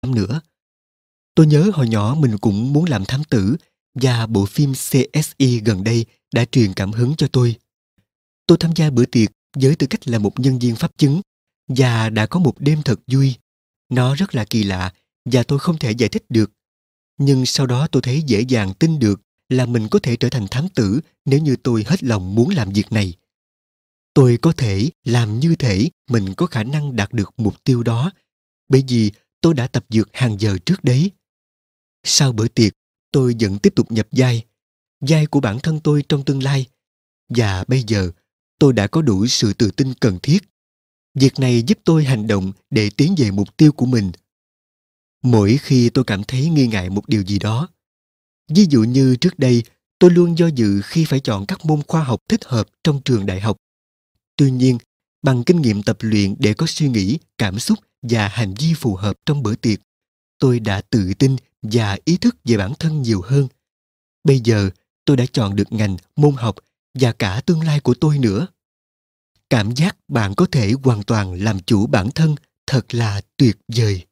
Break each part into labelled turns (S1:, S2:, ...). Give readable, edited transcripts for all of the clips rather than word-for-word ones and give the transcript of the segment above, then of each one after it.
S1: năm nữa. Tôi nhớ hồi nhỏ mình cũng muốn làm thám tử và bộ phim CSI gần đây đã truyền cảm hứng cho tôi. Tôi tham gia bữa tiệc với tư cách là một nhân viên pháp chứng và đã có một đêm thật vui. Nó rất là kỳ lạ và tôi không thể giải thích được. Nhưng sau đó tôi thấy dễ dàng tin được là mình có thể trở thành thám tử nếu như tôi hết lòng muốn làm việc này. Tôi có thể làm như thể mình có khả năng đạt được mục tiêu đó, bởi vì tôi đã tập dượt hàng giờ trước đấy. Sau bữa tiệc, tôi vẫn tiếp tục nhập vai của bản thân tôi trong tương lai. Và bây giờ, tôi đã có đủ sự tự tin cần thiết. Việc này giúp tôi hành động để tiến về mục tiêu của mình. Mỗi khi tôi cảm thấy nghi ngại một điều gì đó, ví dụ như trước đây, tôi luôn do dự khi phải chọn các môn khoa học thích hợp trong trường đại học. Tuy nhiên, bằng kinh nghiệm tập luyện để có suy nghĩ, cảm xúc và hành vi phù hợp trong bữa tiệc, tôi đã tự tin và ý thức về bản thân nhiều hơn. Bây giờ, tôi đã chọn được ngành, môn học và cả tương lai của tôi nữa. Cảm giác bạn có thể hoàn toàn làm chủ bản thân thật là tuyệt vời.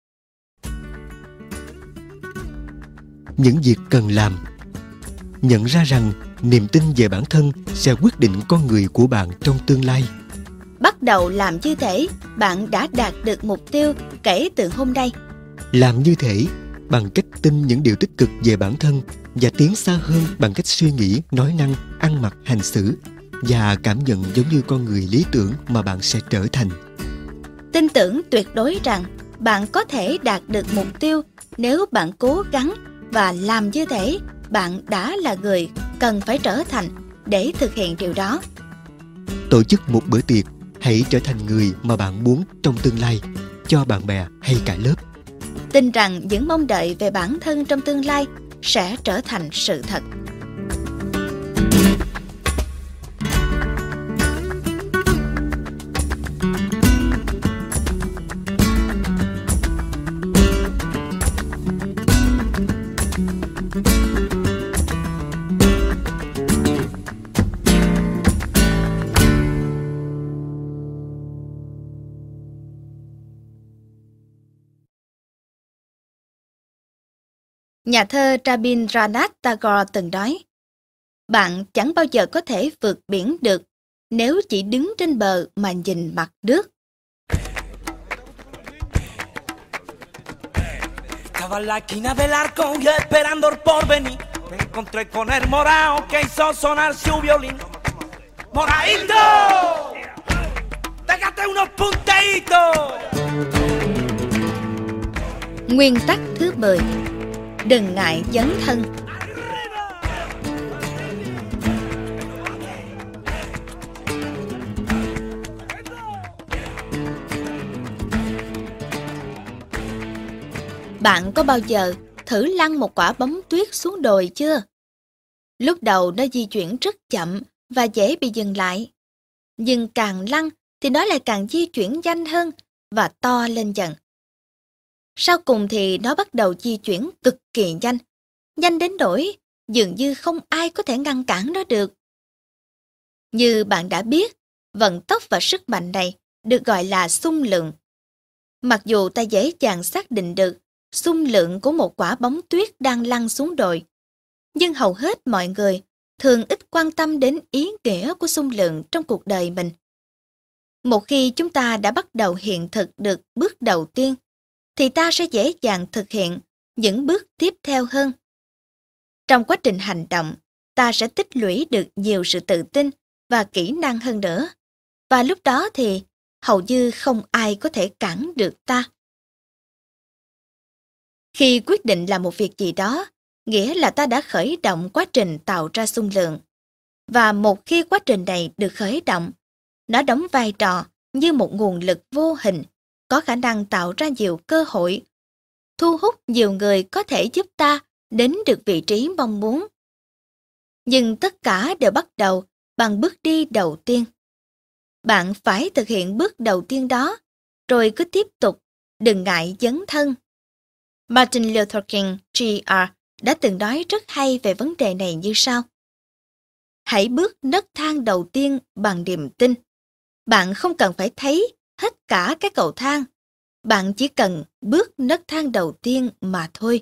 S1: Những việc cần làm. Nhận ra rằng niềm tin về bản thân sẽ quyết định con người của bạn trong tương lai.
S2: Bắt đầu làm như thể bạn đã đạt được mục tiêu kể từ hôm nay.
S1: Làm như thể bằng cách tin những điều tích cực về bản thân và tiến xa hơn bằng cách suy nghĩ, nói năng, ăn mặc, hành xử và cảm nhận giống như con người lý tưởng mà bạn sẽ trở thành.
S2: Tin tưởng tuyệt đối rằng bạn có thể đạt được mục tiêu nếu bạn cố gắng và làm như thể bạn đã là người cần phải trở thành để thực hiện điều đó.
S1: Tổ chức một bữa tiệc, hãy trở thành người mà bạn muốn trong tương lai, cho bạn bè hay cả lớp.
S2: Tin rằng những mong đợi về bản thân trong tương lai sẽ trở thành sự thật. Nhà thơ Rabindranath Tagore từng nói, bạn chẳng bao giờ có thể vượt biển được nếu chỉ đứng trên bờ mà nhìn mặt nước.
S3: Estaba en la esquina del arco y esperando el porvenir. Me encontré con el morao que hizo sonar su violín. ¡Moraito! ¡Pégate unos punteitos!
S2: Nguyên tắc thứ 10. Đừng ngại dấn thân. Bạn có bao giờ thử lăn một quả bóng tuyết xuống đồi chưa? Lúc đầu nó di chuyển rất chậm và dễ bị dừng lại. Nhưng càng lăn thì nó lại càng di chuyển nhanh hơn và to lên dần. Sau cùng thì nó bắt đầu di chuyển cực kỳ nhanh, nhanh đến nỗi dường như không ai có thể ngăn cản nó được. Như bạn đã biết, vận tốc và sức mạnh này được gọi là xung lượng. Mặc dù ta dễ dàng xác định được xung lượng của một quả bóng tuyết đang lăn xuống đồi, nhưng hầu hết mọi người thường ít quan tâm đến ý nghĩa của xung lượng trong cuộc đời mình. Một khi chúng ta đã bắt đầu hiện thực được bước đầu tiên, thì ta sẽ dễ dàng thực hiện những bước tiếp theo hơn. Trong quá trình hành động, ta sẽ tích lũy được nhiều sự tự tin và kỹ năng hơn nữa. Và lúc đó thì hầu như không ai có thể cản được ta. Khi quyết định làm một việc gì đó, nghĩa là ta đã khởi động quá trình tạo ra xung lượng. Và một khi quá trình này được khởi động, nó đóng vai trò như một nguồn lực vô hình, có khả năng tạo ra nhiều cơ hội, thu hút nhiều người có thể giúp ta đến được vị trí mong muốn. Nhưng tất cả đều bắt đầu bằng bước đi đầu tiên. Bạn phải thực hiện bước đầu tiên đó, rồi cứ tiếp tục, đừng ngại dấn thân. Martin Luther King Jr. đã từng nói rất hay về vấn đề này như sau. Hãy bước nấc thang đầu tiên bằng niềm tin. Bạn không cần phải thấy hết cả cái cầu thang, Bạn chỉ cần bước nấc thang đầu tiên mà thôi.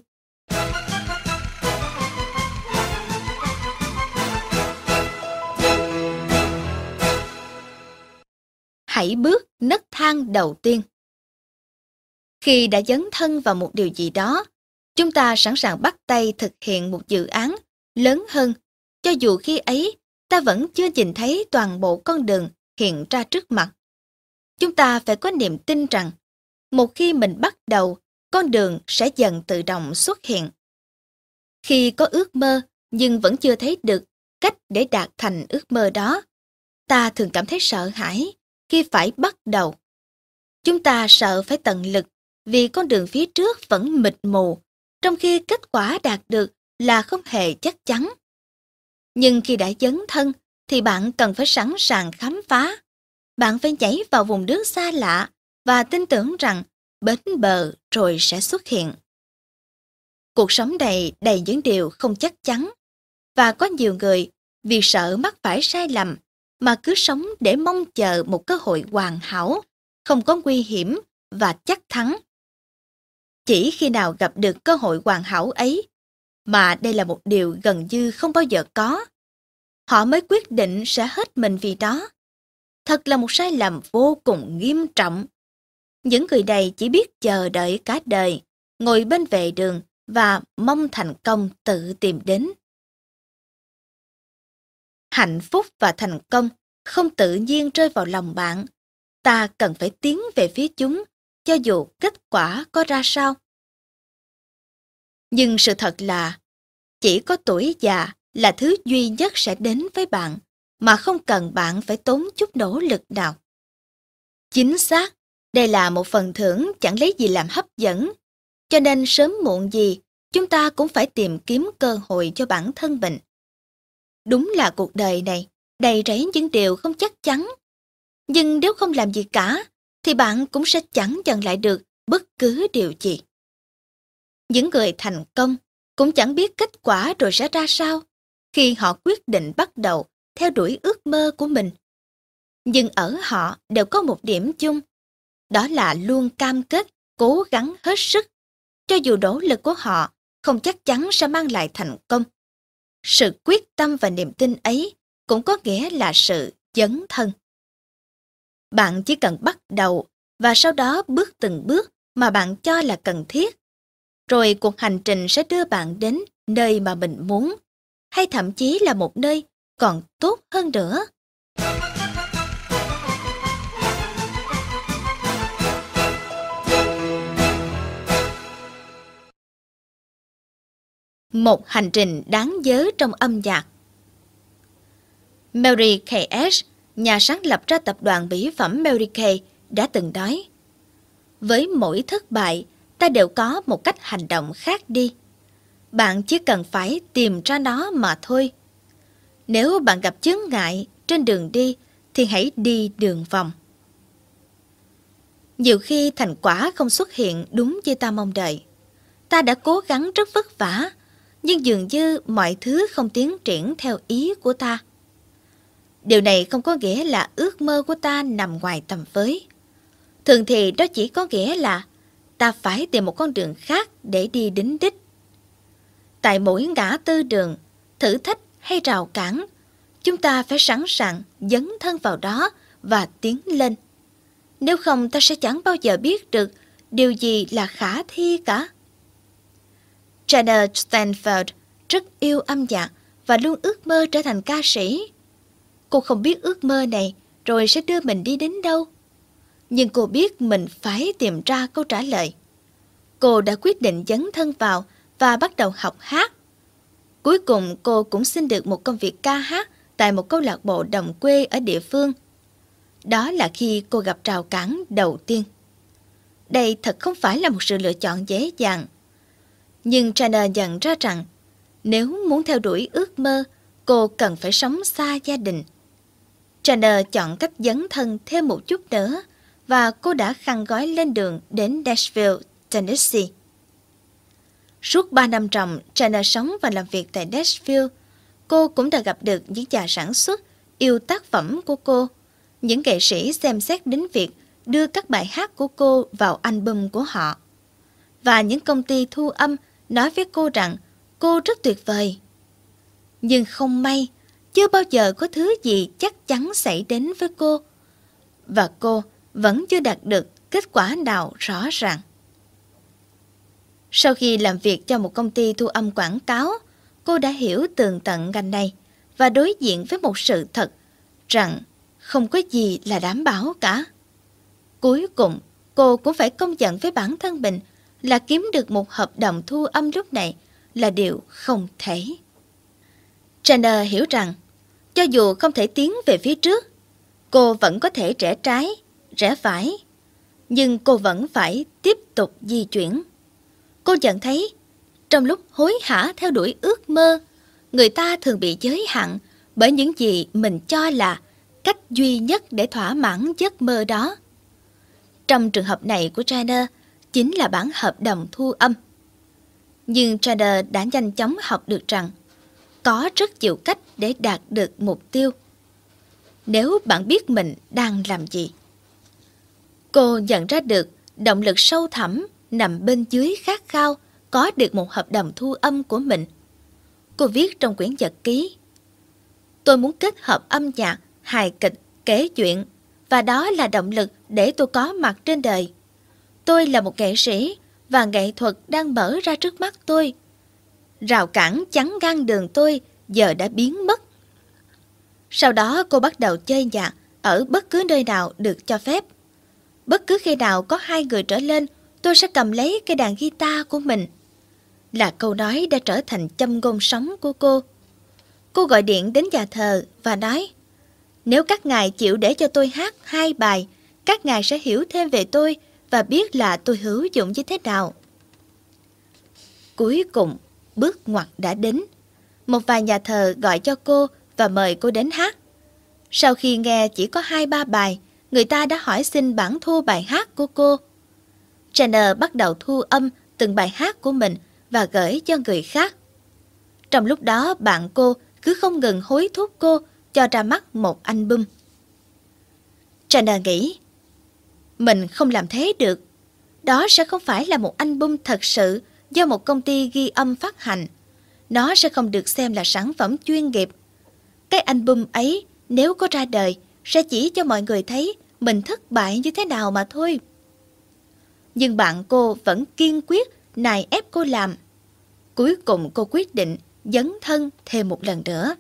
S2: Hãy bước nấc thang đầu tiên. Khi đã dấn thân vào một điều gì đó, chúng ta sẵn sàng bắt tay thực hiện một dự án lớn hơn, cho dù khi ấy ta vẫn chưa nhìn thấy toàn bộ con đường hiện ra trước mặt. Chúng ta phải có niềm tin rằng, một khi mình bắt đầu, con đường sẽ dần tự động xuất hiện. Khi có ước mơ nhưng vẫn chưa thấy được cách để đạt thành ước mơ đó, ta thường cảm thấy sợ hãi khi phải bắt đầu. Chúng ta sợ phải tận lực vì con đường phía trước vẫn mịt mù, trong khi kết quả đạt được là không hề chắc chắn. Nhưng khi đã dấn thân thì bạn cần phải sẵn sàng khám phá. Bạn phải nhảy vào vùng nước xa lạ và tin tưởng rằng bến bờ rồi sẽ xuất hiện. Cuộc sống này đầy những điều không chắc chắn, và có nhiều người vì sợ mắc phải sai lầm mà cứ sống để mong chờ một cơ hội hoàn hảo, không có nguy hiểm và chắc thắng. Chỉ khi nào gặp được cơ hội hoàn hảo ấy, mà đây là một điều gần như không bao giờ có, họ mới quyết định sẽ hết mình vì đó. Thật là một sai lầm vô cùng nghiêm trọng. Những người này chỉ biết chờ đợi cả đời, ngồi bên vệ đường và mong thành công tự tìm đến. Hạnh phúc và thành công không tự nhiên rơi vào lòng bạn. Ta cần phải tiến về phía chúng, cho dù kết quả có ra sao. Nhưng sự thật là, chỉ có tuổi già là thứ duy nhất sẽ đến với bạn, mà không cần bạn phải tốn chút nỗ lực nào. Chính xác, đây là một phần thưởng chẳng lấy gì làm hấp dẫn, cho nên sớm muộn gì, chúng ta cũng phải tìm kiếm cơ hội cho bản thân mình. Đúng là cuộc đời này đầy rẫy những điều không chắc chắn, nhưng nếu không làm gì cả, thì bạn cũng sẽ chẳng nhận lại được bất cứ điều gì. Những người thành công cũng chẳng biết kết quả rồi sẽ ra sao khi họ quyết định bắt đầu theo đuổi ước mơ của mình. Nhưng ở họ đều có một điểm chung, đó là luôn cam kết cố gắng hết sức, cho dù nỗ lực của họ không chắc chắn sẽ mang lại thành công. Sự quyết tâm và niềm tin ấy cũng có nghĩa là sự dấn thân. Bạn chỉ cần bắt đầu và sau đó bước từng bước mà bạn cho là cần thiết. Rồi cuộc hành trình sẽ đưa bạn đến nơi mà mình muốn, hay thậm chí là một nơi còn tốt hơn nữa. Một hành trình đáng nhớ trong âm nhạc. Mary Kay Ash, nhà sáng lập ra tập đoàn mỹ phẩm Mary Kay, đã từng nói: với mỗi thất bại, ta đều có một cách hành động khác đi. Bạn chỉ cần phải tìm ra nó mà thôi. Nếu bạn gặp chướng ngại trên đường đi, thì hãy đi đường vòng. Nhiều khi thành quả không xuất hiện đúng như ta mong đợi. Ta đã cố gắng rất vất vả, nhưng dường như mọi thứ không tiến triển theo ý của ta. Điều này không có nghĩa là ước mơ của ta nằm ngoài tầm với. Thường thì đó chỉ có nghĩa là ta phải tìm một con đường khác để đi đến đích. Tại mỗi ngã tư đường, thử thách hay rào cản, chúng ta phải sẵn sàng dấn thân vào đó và tiến lên. Nếu không, ta sẽ chẳng bao giờ biết được điều gì là khả thi cả. Jana Stanford rất yêu âm nhạc và luôn ước mơ trở thành ca sĩ. Cô không biết ước mơ này rồi sẽ đưa mình đi đến đâu. Nhưng cô biết mình phải tìm ra câu trả lời. Cô đã quyết định dấn thân vào và bắt đầu học hát. Cuối cùng cô cũng xin được một công việc ca hát tại một câu lạc bộ đồng quê ở địa phương. Đó là khi cô gặp rào cản đầu tiên. Đây thật không phải là một sự lựa chọn dễ dàng. Nhưng Jana nhận ra rằng nếu muốn theo đuổi ước mơ, cô cần phải sống xa gia đình. Jana chọn cách dấn thân thêm một chút nữa và cô đã khăn gói lên đường đến Nashville, Tennessee. Suốt 3 năm ròng, Jana sống và làm việc tại Nashville. Cô cũng đã gặp được những nhà sản xuất yêu tác phẩm của cô, những nghệ sĩ xem xét đến việc đưa các bài hát của cô vào album của họ. Và những công ty thu âm nói với cô rằng cô rất tuyệt vời. Nhưng không may, chưa bao giờ có thứ gì chắc chắn xảy đến với cô. Và cô vẫn chưa đạt được kết quả nào rõ ràng. Sau khi làm việc cho một công ty thu âm quảng cáo, cô đã hiểu tường tận ngành này và đối diện với một sự thật rằng không có gì là đảm bảo cả. Cuối cùng, cô cũng phải công nhận với bản thân mình là kiếm được một hợp đồng thu âm lúc này là điều không thể. Trainer hiểu rằng, cho dù không thể tiến về phía trước, cô vẫn có thể rẽ trái, rẽ phải, nhưng cô vẫn phải tiếp tục di chuyển. Cô nhận thấy, trong lúc hối hả theo đuổi ước mơ, người ta thường bị giới hạn bởi những gì mình cho là cách duy nhất để thỏa mãn giấc mơ đó. Trong trường hợp này của Trainer, chính là bản hợp đồng thu âm. Nhưng Trainer đã nhanh chóng học được rằng có rất nhiều cách để đạt được mục tiêu, nếu bạn biết mình đang làm gì. Cô nhận ra được động lực sâu thẳm nằm bên dưới khát khao có được một hợp đồng thu âm của mình. Cô viết trong quyển nhật ký: tôi muốn kết hợp âm nhạc, hài kịch, kể chuyện, và đó là động lực để tôi có mặt trên đời. Tôi là một nghệ sĩ và nghệ thuật đang mở ra trước mắt tôi. Rào cản chắn ngang đường tôi giờ đã biến mất. Sau đó cô bắt đầu chơi nhạc ở bất cứ nơi nào được cho phép. Bất cứ khi nào có 2 người trở lên, tôi sẽ cầm lấy cây đàn guitar của mình. Là câu nói đã trở thành châm ngôn sống của cô. Cô gọi điện đến nhà thờ và nói: nếu các ngài chịu để cho tôi hát 2 bài, các ngài sẽ hiểu thêm về tôi và biết là tôi hữu dụng như thế nào. Cuối cùng, bước ngoặt đã đến. Một vài nhà thờ gọi cho cô và mời cô đến hát. Sau khi nghe chỉ có 2-3 bài, người ta đã hỏi xin bản thu bài hát của cô. Trainer bắt đầu thu âm từng bài hát của mình và gửi cho người khác. Trong lúc đó, bạn cô cứ không ngừng hối thúc cô cho ra mắt một album. Trainer nghĩ, mình không làm thế được. Đó sẽ không phải là một album thật sự do một công ty ghi âm phát hành. Nó sẽ không được xem là sản phẩm chuyên nghiệp. Cái album ấy nếu có ra đời sẽ chỉ cho mọi người thấy mình thất bại như thế nào mà thôi. Nhưng bạn cô vẫn kiên quyết nài ép cô làm. Cuối cùng cô quyết định dấn thân thêm một lần nữa.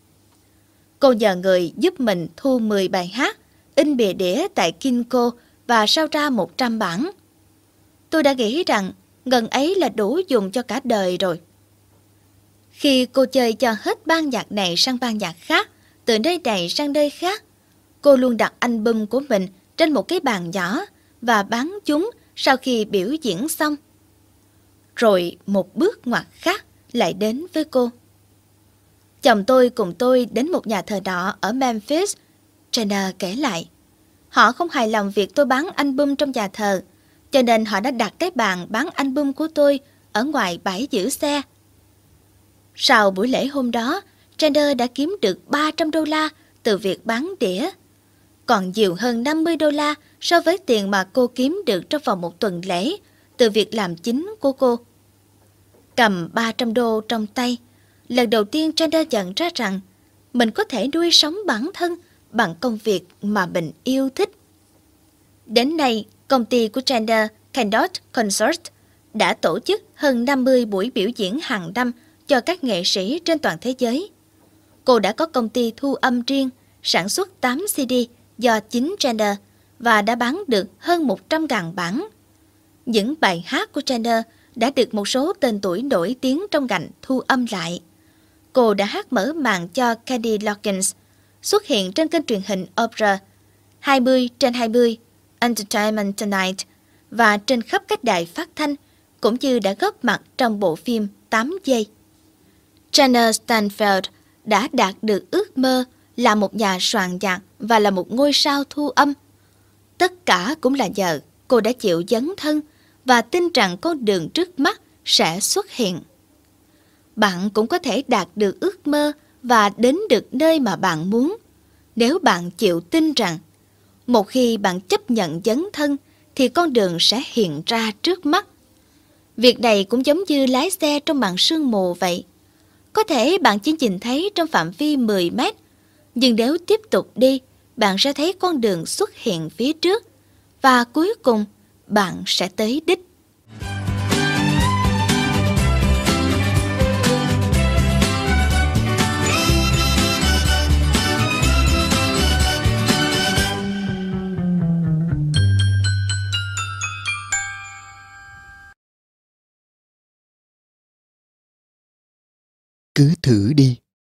S2: Cô nhờ người giúp mình thu 10 bài hát, in bìa đĩa tại Kinko và sao ra 100 bản. Tôi đã nghĩ rằng ngần ấy là đủ dùng cho cả đời rồi. Khi cô chơi cho hết ban nhạc này sang ban nhạc khác, từ nơi này sang nơi khác, cô luôn đặt album của mình trên một cái bàn nhỏ và bán chúng sau khi biểu diễn xong. Rồi một bước ngoặt khác lại đến với cô. Chồng tôi cùng tôi đến một nhà thờ nọ ở Memphis. Trainer kể lại, họ không hài lòng việc tôi bán album trong nhà thờ, cho nên họ đã đặt cái bàn bán album của tôi ở ngoài bãi giữ xe. Sau buổi lễ hôm đó, Trainer đã kiếm được $300 từ việc bán đĩa, còn nhiều hơn $50 so với tiền mà cô kiếm được trong vòng một tuần lễ từ việc làm chính của cô. Cầm $300 trong tay, lần đầu tiên Trainer nhận ra rằng mình có thể nuôi sống bản thân bằng công việc mà mình yêu thích. Đến nay, công ty của Trainer, Candot Concert, đã tổ chức hơn 50 buổi biểu diễn hàng năm cho các nghệ sĩ trên toàn thế giới. Cô đã có công ty thu âm riêng, sản xuất 8 CD do chính Trainer và đã bán được hơn 100.000 bản. Những bài hát của Trainer đã được một số tên tuổi nổi tiếng trong ngành thu âm lại. Cô đã hát mở màn cho Kenny Loggins, xuất hiện trên kênh truyền hình Oprah, 20/20, Entertainment Tonight và trên khắp các đài phát thanh, cũng như đã góp mặt trong bộ phim 8 giây. Trainer Stanfield đã đạt được ước mơ là một nhà soạn nhạc và là một ngôi sao thu âm. Tất cả cũng là nhờ cô đã chịu dấn thân và tin rằng con đường trước mắt sẽ xuất hiện. Bạn cũng có thể đạt được ước mơ và đến được nơi mà bạn muốn, nếu bạn chịu tin rằng Một khi bạn chấp nhận dấn thân thì con đường sẽ hiện ra trước mắt. Việc này cũng giống như lái xe trong màn sương mù vậy. Có thể bạn chỉ nhìn thấy trong phạm vi 10 mét, nhưng nếu tiếp tục đi, bạn sẽ thấy con đường xuất hiện phía trước, và cuối cùng bạn sẽ tới đích.
S1: Cứ thử đi.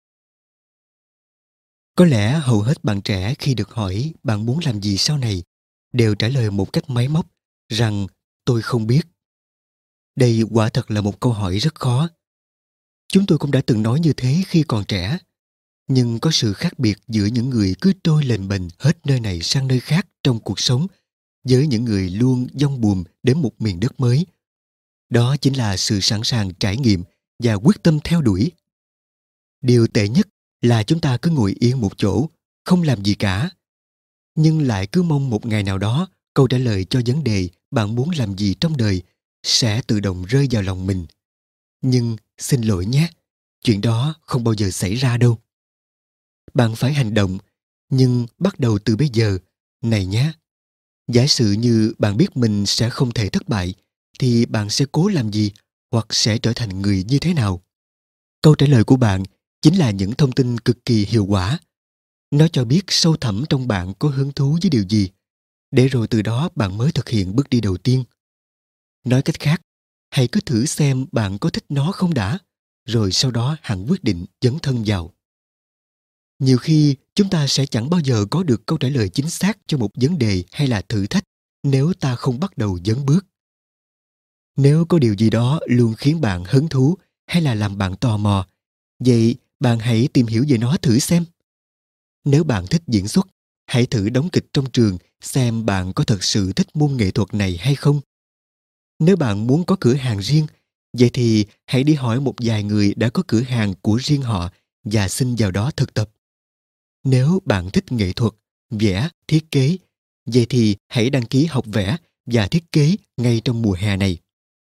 S1: Có lẽ hầu hết bạn trẻ khi được hỏi bạn muốn làm gì sau này đều trả lời một cách máy móc rằng tôi không biết. Đây quả thật là một câu hỏi rất khó. Chúng tôi cũng đã từng nói như thế khi còn trẻ. Nhưng có sự khác biệt giữa những người cứ trôi lềnh bềnh hết nơi này sang nơi khác trong cuộc sống với những người luôn dong buồm đến một miền đất mới. Đó chính là sự sẵn sàng trải nghiệm và quyết tâm theo đuổi. Điều tệ nhất là chúng ta cứ ngồi yên một chỗ, không làm gì cả. Nhưng lại cứ mong một ngày nào đó câu trả lời cho vấn đề bạn muốn làm gì trong đời sẽ tự động rơi vào lòng mình. Nhưng xin lỗi nhé, chuyện đó không bao giờ xảy ra đâu. Bạn phải hành động, nhưng bắt đầu từ bây giờ, này nhé. Giả sử như bạn biết mình sẽ không thể thất bại, thì bạn sẽ cố làm gì hoặc sẽ trở thành người như thế nào? Câu trả lời của bạn chính là những thông tin cực kỳ hiệu quả. Nó cho biết sâu thẳm trong bạn có hứng thú với điều gì, để rồi từ đó bạn mới thực hiện bước đi đầu tiên. Nói cách khác, hãy cứ thử xem bạn có thích nó không đã, rồi sau đó hẳn quyết định dấn thân vào. Nhiều khi chúng ta sẽ chẳng bao giờ có được câu trả lời chính xác cho một vấn đề hay là thử thách nếu ta không bắt đầu dấn bước. Nếu có điều gì đó luôn khiến bạn hứng thú hay là làm bạn tò mò, vậy bạn hãy tìm hiểu về nó thử xem. Nếu bạn thích diễn xuất, hãy thử đóng kịch trong trường xem bạn có thật sự thích môn nghệ thuật này hay không. Nếu bạn muốn có cửa hàng riêng, vậy thì hãy đi hỏi một vài người đã có cửa hàng của riêng họ và xin vào đó thực tập. Nếu bạn thích nghệ thuật, vẽ, thiết kế, vậy thì hãy đăng ký học vẽ và thiết kế ngay trong mùa hè này.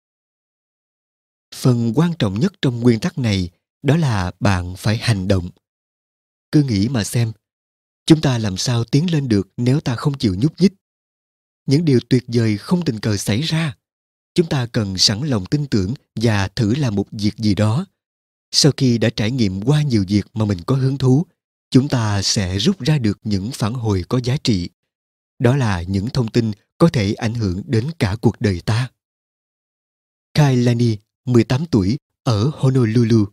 S1: Phần quan trọng nhất trong nguyên tắc này đó là bạn phải hành động. Cứ nghĩ mà xem, chúng ta làm sao tiến lên được nếu ta không chịu nhúc nhích? Những điều tuyệt vời không tình cờ xảy ra. Chúng ta cần sẵn lòng tin tưởng và thử làm một việc gì đó. Sau khi đã trải nghiệm qua nhiều việc mà mình có hứng thú, chúng ta sẽ rút ra được những phản hồi có giá trị. Đó là những thông tin có thể ảnh hưởng đến cả cuộc đời ta. Kailani, 18 tuổi, ở Honolulu.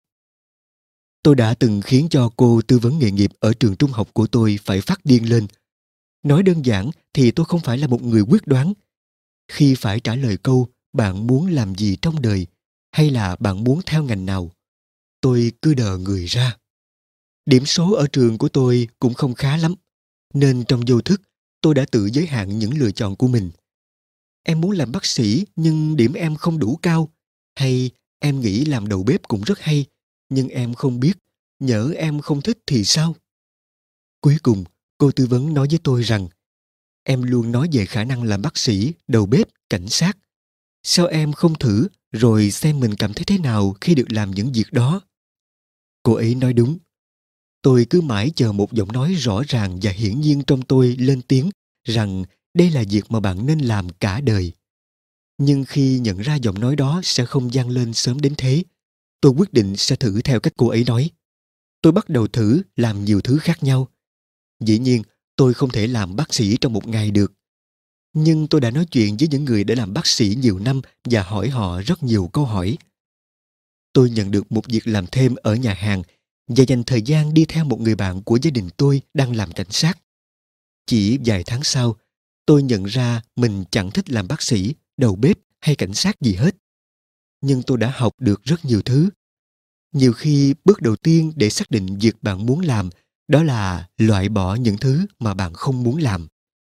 S1: Tôi đã từng khiến cho cô tư vấn nghề nghiệp ở trường trung học của tôi phải phát điên lên. Nói đơn giản thì tôi không phải là một người quyết đoán. Khi phải trả lời câu bạn muốn làm gì trong đời hay là bạn muốn theo ngành nào, tôi cứ đờ người ra. Điểm số ở trường của tôi cũng không khá lắm, nên trong vô thức tôi đã tự giới hạn những lựa chọn của mình. Em muốn làm bác sĩ nhưng điểm em không đủ cao, hay em nghĩ làm đầu bếp cũng rất hay, nhưng em không biết, nhỡ em không thích thì sao? Cuối cùng, cô tư vấn nói với tôi rằng em luôn nói về khả năng làm bác sĩ, đầu bếp, cảnh sát. Sao em không thử rồi xem mình cảm thấy thế nào khi được làm những việc đó? Cô ấy nói đúng. Tôi cứ mãi chờ một giọng nói rõ ràng và hiển nhiên trong tôi lên tiếng rằng đây là việc mà bạn nên làm cả đời. Nhưng khi nhận ra giọng nói đó sẽ không vang lên sớm đến thế, tôi quyết định sẽ thử theo cách cô ấy nói. Tôi bắt đầu thử làm nhiều thứ khác nhau. Dĩ nhiên, tôi không thể làm bác sĩ trong một ngày được. Nhưng tôi đã nói chuyện với những người đã làm bác sĩ nhiều năm và hỏi họ rất nhiều câu hỏi. Tôi nhận được một việc làm thêm ở nhà hàng và dành thời gian đi theo một người bạn của gia đình tôi đang làm cảnh sát. Chỉ vài tháng sau, tôi nhận ra mình chẳng thích làm bác sĩ, đầu bếp hay cảnh sát gì hết. Nhưng tôi đã học được rất nhiều thứ. Nhiều khi bước đầu tiên để xác định việc bạn muốn làm đó là loại bỏ những thứ mà bạn không muốn làm.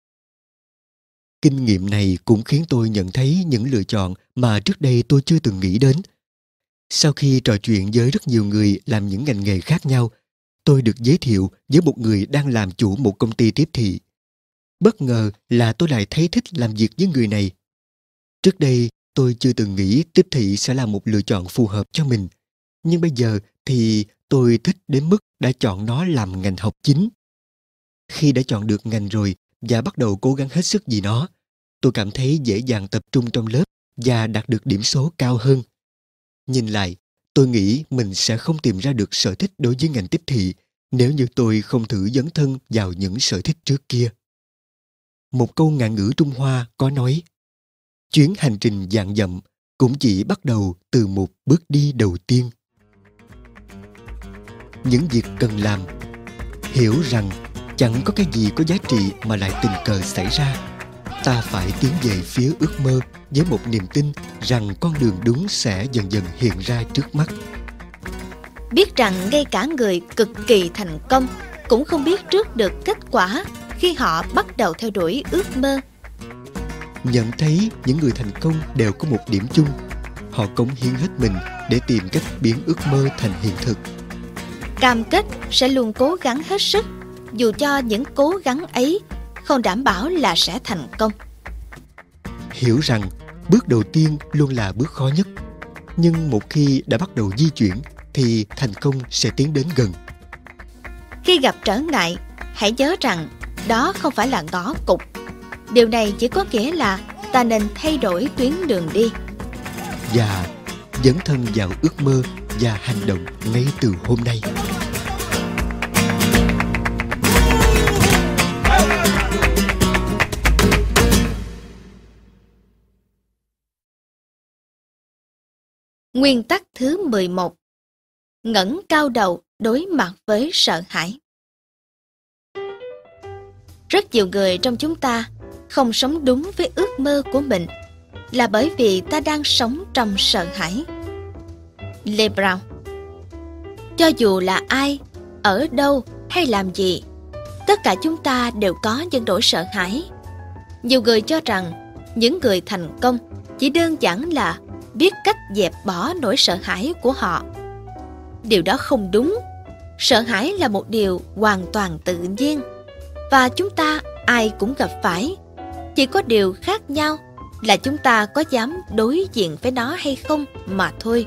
S1: Kinh nghiệm này cũng khiến tôi nhận thấy những lựa chọn mà trước đây tôi chưa từng nghĩ đến. Sau khi trò chuyện với rất nhiều người làm những ngành nghề khác nhau, tôi được giới thiệu với một người đang làm chủ một công ty tiếp thị. Bất ngờ là tôi lại thấy thích làm việc với người này. Trước đây, tôi chưa từng nghĩ tiếp thị sẽ là một lựa chọn phù hợp cho mình. Nhưng bây giờ thì tôi thích đến mức đã chọn nó làm ngành học chính. Khi đã chọn được ngành rồi và bắt đầu cố gắng hết sức vì nó, tôi cảm thấy dễ dàng tập trung trong lớp và đạt được điểm số cao hơn. Nhìn lại, tôi nghĩ mình sẽ không tìm ra được sở thích đối với ngành tiếp thị nếu như tôi không thử dấn thân vào những sở thích trước kia. Một câu ngạn ngữ Trung Hoa có nói, chuyến hành trình vạn dặm cũng chỉ bắt đầu từ một bước đi đầu tiên. Những việc cần làm, hiểu rằng chẳng có cái gì có giá trị mà lại tình cờ xảy ra. Ta phải tiến về phía ước mơ với một niềm tin rằng con đường đúng sẽ dần dần hiện ra trước mắt.
S2: Biết rằng ngay cả người cực kỳ thành công cũng không biết trước được kết quả khi họ bắt đầu theo đuổi ước mơ.
S1: Nhận thấy những người thành công đều có một điểm chung. Họ cống hiến hết mình để tìm cách biến ước mơ thành hiện thực.
S2: Cam kết sẽ luôn cố gắng hết sức, dù cho những cố gắng ấy không đảm bảo là sẽ thành công.
S1: Hiểu rằng bước đầu tiên luôn là bước khó nhất. Nhưng một khi đã bắt đầu di chuyển thì thành công sẽ tiến đến gần.
S2: Khi gặp trở ngại, hãy nhớ rằng đó không phải là ngõ cụt. Điều này chỉ có nghĩa là ta nên thay đổi tuyến đường đi.
S1: Và dấn thân vào ước mơ và hành động ngay từ hôm nay.
S2: Nguyên tắc thứ 11. Ngẩng cao đầu đối mặt với sợ hãi. Rất nhiều người trong chúng ta không sống đúng với ước mơ của mình là bởi vì ta đang sống trong sợ hãi. Lê Brown. Cho dù là ai, ở đâu hay làm gì, tất cả chúng ta đều có những nỗi sợ hãi. Nhiều người cho rằng những người thành công chỉ đơn giản là biết cách dẹp bỏ nỗi sợ hãi của họ. Điều đó không đúng. Sợ hãi là một điều hoàn toàn tự nhiên và chúng ta ai cũng gặp phải. Chỉ có điều khác nhau là chúng ta có dám đối diện với nó hay không mà thôi.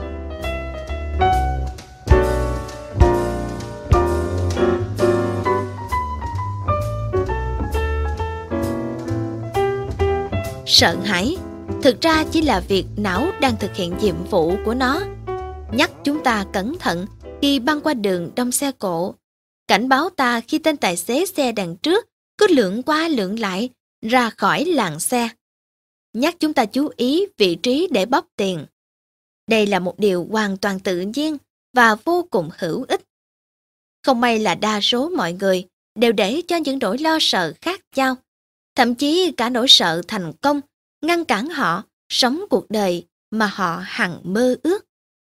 S2: Sợ hãi thực ra chỉ là việc não đang thực hiện nhiệm vụ của nó, nhắc chúng ta cẩn thận khi băng qua đường đông xe cộ, cảnh báo ta khi tên tài xế xe đằng trước cứ lượn qua lượn lại ra khỏi làn xe, nhắc chúng ta chú ý vị trí để bóp tiền. Đây là một điều hoàn toàn tự nhiên và vô cùng hữu ích. Không may là đa số mọi người đều để cho những nỗi lo sợ khác nhau, thậm chí cả nỗi sợ thành công, ngăn cản họ sống cuộc đời mà họ hằng mơ ước.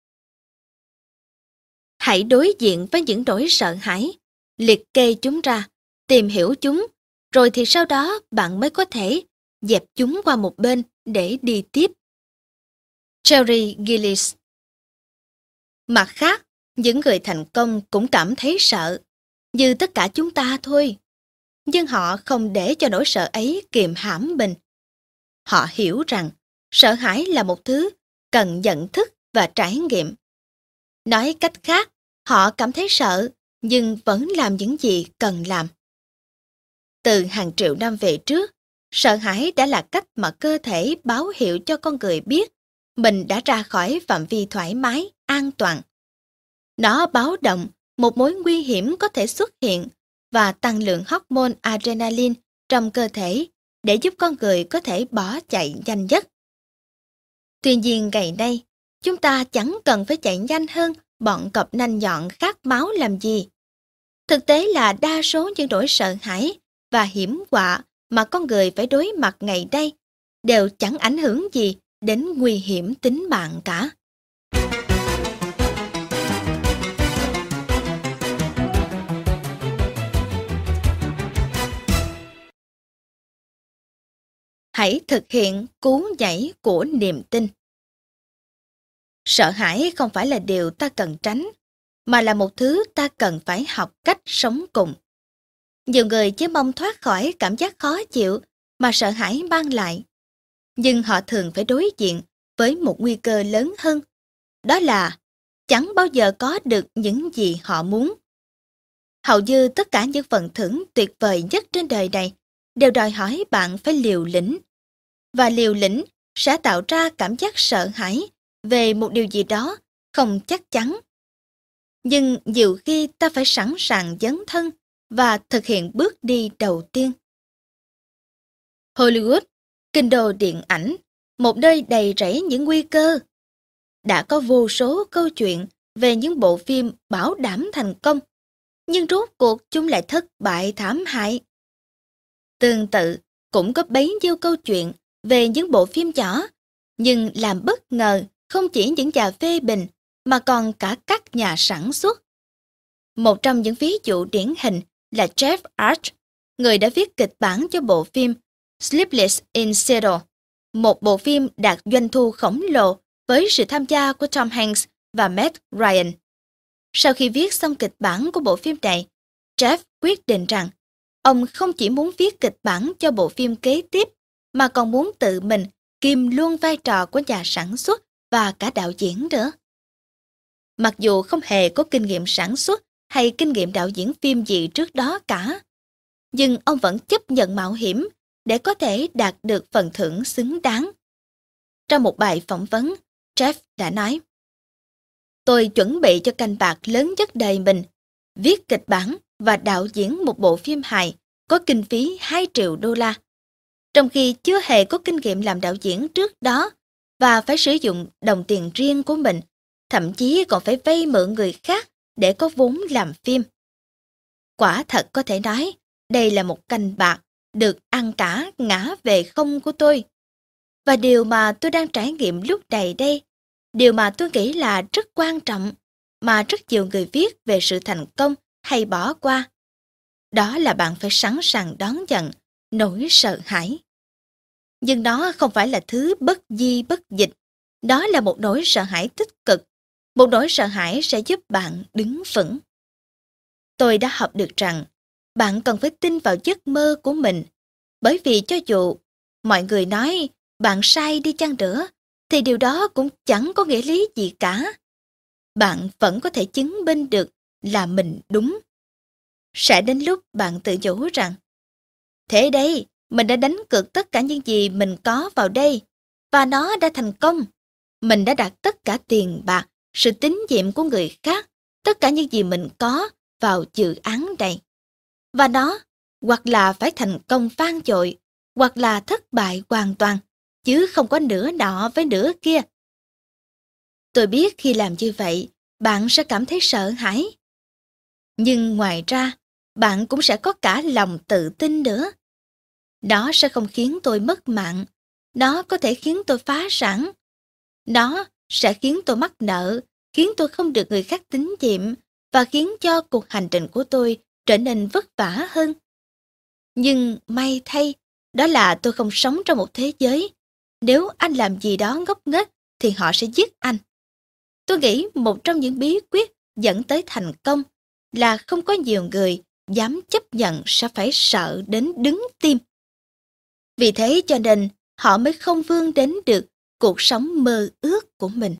S2: Hãy đối diện với những nỗi sợ hãi, liệt kê chúng ra, tìm hiểu chúng, rồi thì sau đó bạn mới có thể dẹp chúng qua một bên để đi tiếp. Jerry Gillis. Mặt khác, những người thành công cũng cảm thấy sợ, như tất cả chúng ta thôi. Nhưng họ không để cho nỗi sợ ấy kiềm hãm mình. Họ hiểu rằng sợ hãi là một thứ cần nhận thức và trải nghiệm. Nói cách khác, họ cảm thấy sợ nhưng vẫn làm những gì cần làm. Từ hàng triệu năm về trước, sợ hãi đã là cách mà cơ thể báo hiệu cho con người biết mình đã ra khỏi phạm vi thoải mái, an toàn. Nó báo động một mối nguy hiểm có thể xuất hiện và tăng lượng hormone adrenaline trong cơ thể để giúp con người có thể bỏ chạy nhanh nhất. Tuy nhiên ngày nay, chúng ta chẳng cần phải chạy nhanh hơn bọn cọp nanh nhọn khát máu làm gì. Thực tế là đa số những nỗi sợ hãi và hiểm họa mà con người phải đối mặt ngày nay đều chẳng ảnh hưởng gì đến nguy hiểm tính mạng cả. Hãy thực hiện cú nhảy của niềm tin. Sợ hãi không phải là điều ta cần tránh, mà là một thứ ta cần phải học cách sống cùng. Nhiều người chỉ mong thoát khỏi cảm giác khó chịu mà sợ hãi mang lại. Nhưng họ thường phải đối diện với một nguy cơ lớn hơn. Đó là chẳng bao giờ có được những gì họ muốn. Hầu như tất cả những phần thưởng tuyệt vời nhất trên đời này đều đòi hỏi bạn phải liều lĩnh. Và liều lĩnh sẽ tạo ra cảm giác sợ hãi về một điều gì đó không chắc chắn. Nhưng nhiều khi ta phải sẵn sàng dấn thân và thực hiện bước đi đầu tiên. Hollywood, kinh đô điện ảnh, một nơi đầy rẫy những nguy cơ. Đã có vô số câu chuyện về những bộ phim bảo đảm thành công, nhưng rốt cuộc chúng lại thất bại thảm hại. Tương tự, cũng có bấy nhiêu câu chuyện về những bộ phim nhỏ, nhưng làm bất ngờ không chỉ những nhà phê bình mà còn cả các nhà sản xuất. Một trong những ví dụ điển hình là Jeff Arch, người đã viết kịch bản cho bộ phim Sleepless in Seattle, một bộ phim đạt doanh thu khổng lồ với sự tham gia của Tom Hanks và Meg Ryan. Sau khi viết xong kịch bản của bộ phim này, Jeff quyết định rằng ông không chỉ muốn viết kịch bản cho bộ phim kế tiếp, mà còn muốn tự mình kiêm luôn vai trò của nhà sản xuất và cả đạo diễn nữa. Mặc dù không hề có kinh nghiệm sản xuất hay kinh nghiệm đạo diễn phim gì trước đó cả, nhưng ông vẫn chấp nhận mạo hiểm để có thể đạt được phần thưởng xứng đáng. Trong một bài phỏng vấn, Jeff đã nói: "Tôi chuẩn bị cho canh bạc lớn nhất đời mình, viết kịch bản và đạo diễn một bộ phim hài có kinh phí 2 triệu đô la, trong khi chưa hề có kinh nghiệm làm đạo diễn trước đó và phải sử dụng đồng tiền riêng của mình, thậm chí còn phải vay mượn người khác để có vốn làm phim. Quả thật có thể nói, đây là một canh bạc được ăn cả ngã về không của tôi. Và điều mà tôi đang trải nghiệm lúc này đây, điều mà tôi nghĩ là rất quan trọng, mà rất nhiều người viết về sự thành công hay bỏ qua, đó là bạn phải sẵn sàng đón nhận nỗi sợ hãi. Nhưng nó không phải là thứ bất di bất dịch, đó là một nỗi sợ hãi tích cực, một nỗi sợ hãi sẽ giúp bạn đứng vững. Tôi đã học được rằng bạn cần phải tin vào giấc mơ của mình, bởi vì cho dù mọi người nói bạn sai đi chăng nữa, thì điều đó cũng chẳng có nghĩa lý gì cả. Bạn vẫn có thể chứng minh được là mình đúng. Sẽ đến lúc bạn tự nhủ rằng, thế đây, mình đã đánh cược tất cả những gì mình có vào đây, và nó đã thành công. Mình đã đặt tất cả tiền bạc, sự tín nhiệm của người khác, tất cả những gì mình có vào dự án này. Và nó hoặc là phải thành công vang dội, hoặc là thất bại hoàn toàn, chứ không có nửa nọ với nửa kia. Tôi biết khi làm như vậy, bạn sẽ cảm thấy sợ hãi. Nhưng ngoài ra, bạn cũng sẽ có cả lòng tự tin nữa. Nó sẽ không khiến tôi mất mạng, nó có thể khiến tôi phá sản. Nó sẽ khiến tôi mắc nợ, khiến tôi không được người khác tín nhiệm và khiến cho cuộc hành trình của tôi trở nên vất vả hơn. Nhưng may thay, đó là tôi không sống trong một thế giới. Nếu anh làm gì đó ngốc nghếch thì họ sẽ giết anh. Tôi nghĩ một trong những bí quyết dẫn tới thành công là không có nhiều người dám chấp nhận sẽ phải sợ đến đứng tim. Vì thế cho nên họ mới không vươn đến được cuộc sống mơ ước của mình.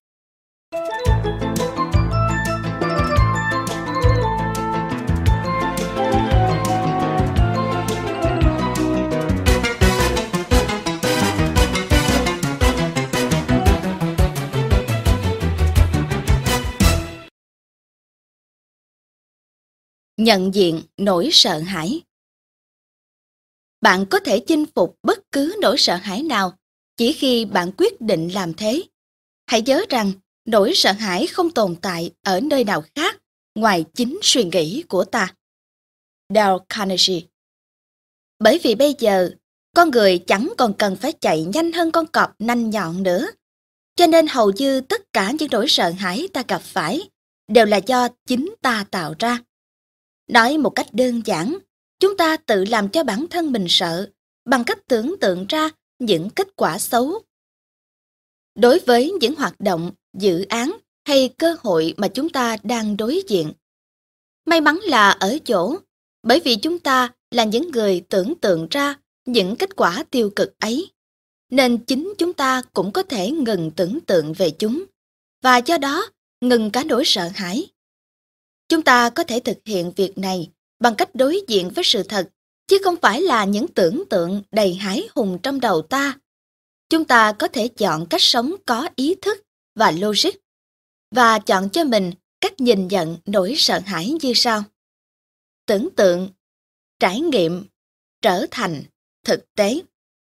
S2: Nhận diện nỗi sợ hãi. Bạn có thể chinh phục bất cứ nỗi sợ hãi nào chỉ khi bạn quyết định làm thế. Hãy nhớ rằng nỗi sợ hãi không tồn tại ở nơi nào khác ngoài chính suy nghĩ của ta. Dale Carnegie. Bởi vì bây giờ, con người chẳng còn cần phải chạy nhanh hơn con cọp nanh nhọn nữa. Cho nên hầu như tất cả những nỗi sợ hãi ta gặp phải đều là do chính ta tạo ra. Nói một cách đơn giản, chúng ta tự làm cho bản thân mình sợ bằng cách tưởng tượng ra những kết quả xấu. Đối với những hoạt động, dự án hay cơ hội mà chúng ta đang đối diện. May mắn là ở chỗ, Bởi vì chúng ta là những người tưởng tượng ra những kết quả tiêu cực ấy, nên chính chúng ta cũng có thể ngừng tưởng tượng về chúng, và do đó ngừng cả nỗi sợ hãi. Chúng ta có thể thực hiện việc này bằng cách đối diện với sự thật, chứ không phải là những tưởng tượng đầy hãi hùng trong đầu ta. Chúng ta có thể chọn cách sống có ý thức và logic, và chọn cho mình cách nhìn nhận nỗi sợ hãi như sau: tưởng tượng, trải nghiệm, trở thành, thực tế.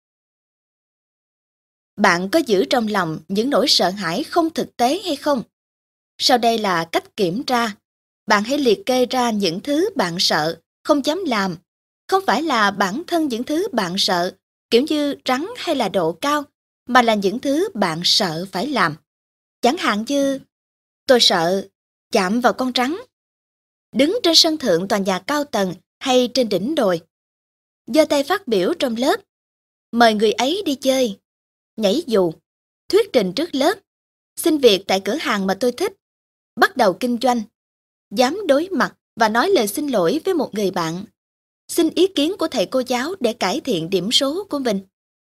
S2: Bạn có giữ trong lòng những nỗi sợ hãi không thực tế hay không? Sau đây là cách kiểm tra. Bạn hãy liệt kê ra những thứ bạn sợ, không dám làm. Không phải là bản thân những thứ bạn sợ, kiểu như rắn hay là độ cao, mà là những thứ bạn sợ phải làm. Chẳng hạn như, tôi sợ chạm vào con rắn, đứng trên sân thượng tòa nhà cao tầng hay trên đỉnh đồi, giơ tay phát biểu trong lớp, mời người ấy đi chơi, nhảy dù, thuyết trình trước lớp, xin việc tại cửa hàng mà tôi thích, bắt đầu kinh doanh, dám đối mặt và nói lời xin lỗi với một người bạn, xin ý kiến của thầy cô giáo để cải thiện điểm số của mình.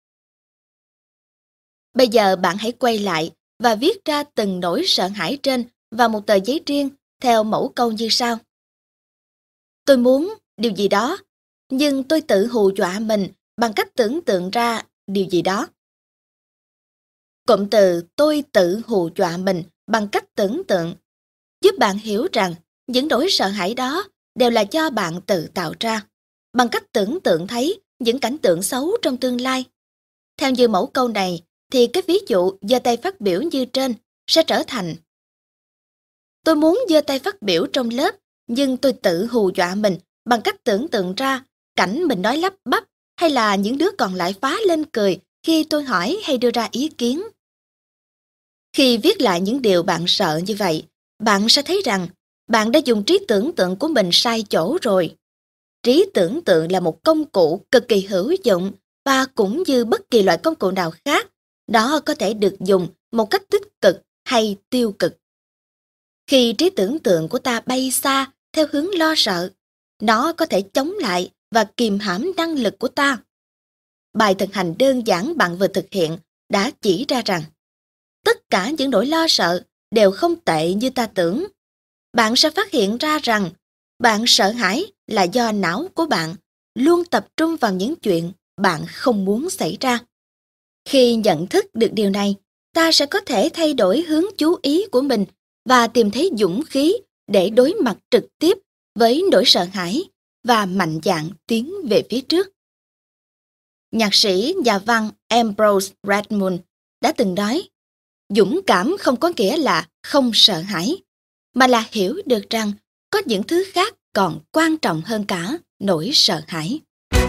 S2: Bây giờ bạn hãy quay lại và viết ra từng nỗi sợ hãi trên vào một tờ giấy riêng theo mẫu câu như sau. Tôi muốn điều gì đó, nhưng tôi tự hù dọa mình bằng cách tưởng tượng ra điều gì đó. Cụm từ tôi tự hù dọa mình bằng cách tưởng tượng giúp bạn hiểu rằng những nỗi sợ hãi đó đều là do bạn tự tạo ra, bằng cách tưởng tượng thấy những cảnh tượng xấu trong tương lai. Theo như mẫu câu này, thì cái ví dụ giơ tay phát biểu như trên sẽ trở thành: tôi muốn giơ tay phát biểu trong lớp, nhưng tôi tự hù dọa mình bằng cách tưởng tượng ra cảnh mình nói lắp bắp, hay là những đứa còn lại phá lên cười khi tôi hỏi hay đưa ra ý kiến. Khi viết lại những điều bạn sợ như vậy, bạn sẽ thấy rằng bạn đã dùng trí tưởng tượng của mình sai chỗ rồi. Trí tưởng tượng là một công cụ cực kỳ hữu dụng, và cũng như bất kỳ loại công cụ nào khác, nó có thể được dùng một cách tích cực hay tiêu cực. Khi trí tưởng tượng của ta bay xa theo hướng lo sợ, nó có thể chống lại và kìm hãm năng lực của ta. Bài thực hành đơn giản bạn vừa thực hiện đã chỉ ra rằng tất cả những nỗi lo sợ đều không tệ như ta tưởng. Bạn sẽ phát hiện ra rằng bạn sợ hãi là do não của bạn luôn tập trung vào những chuyện bạn không muốn xảy ra. Khi nhận thức được điều này, ta sẽ có thể thay đổi hướng chú ý của mình và tìm thấy dũng khí để đối mặt trực tiếp với nỗi sợ hãi và mạnh dạn tiến về phía trước. Nhạc sĩ nhà văn Ambrose Redmond đã từng nói, dũng cảm không có nghĩa là không sợ hãi, mà là hiểu được rằng có những thứ khác còn quan trọng hơn cả nỗi sợ hãi.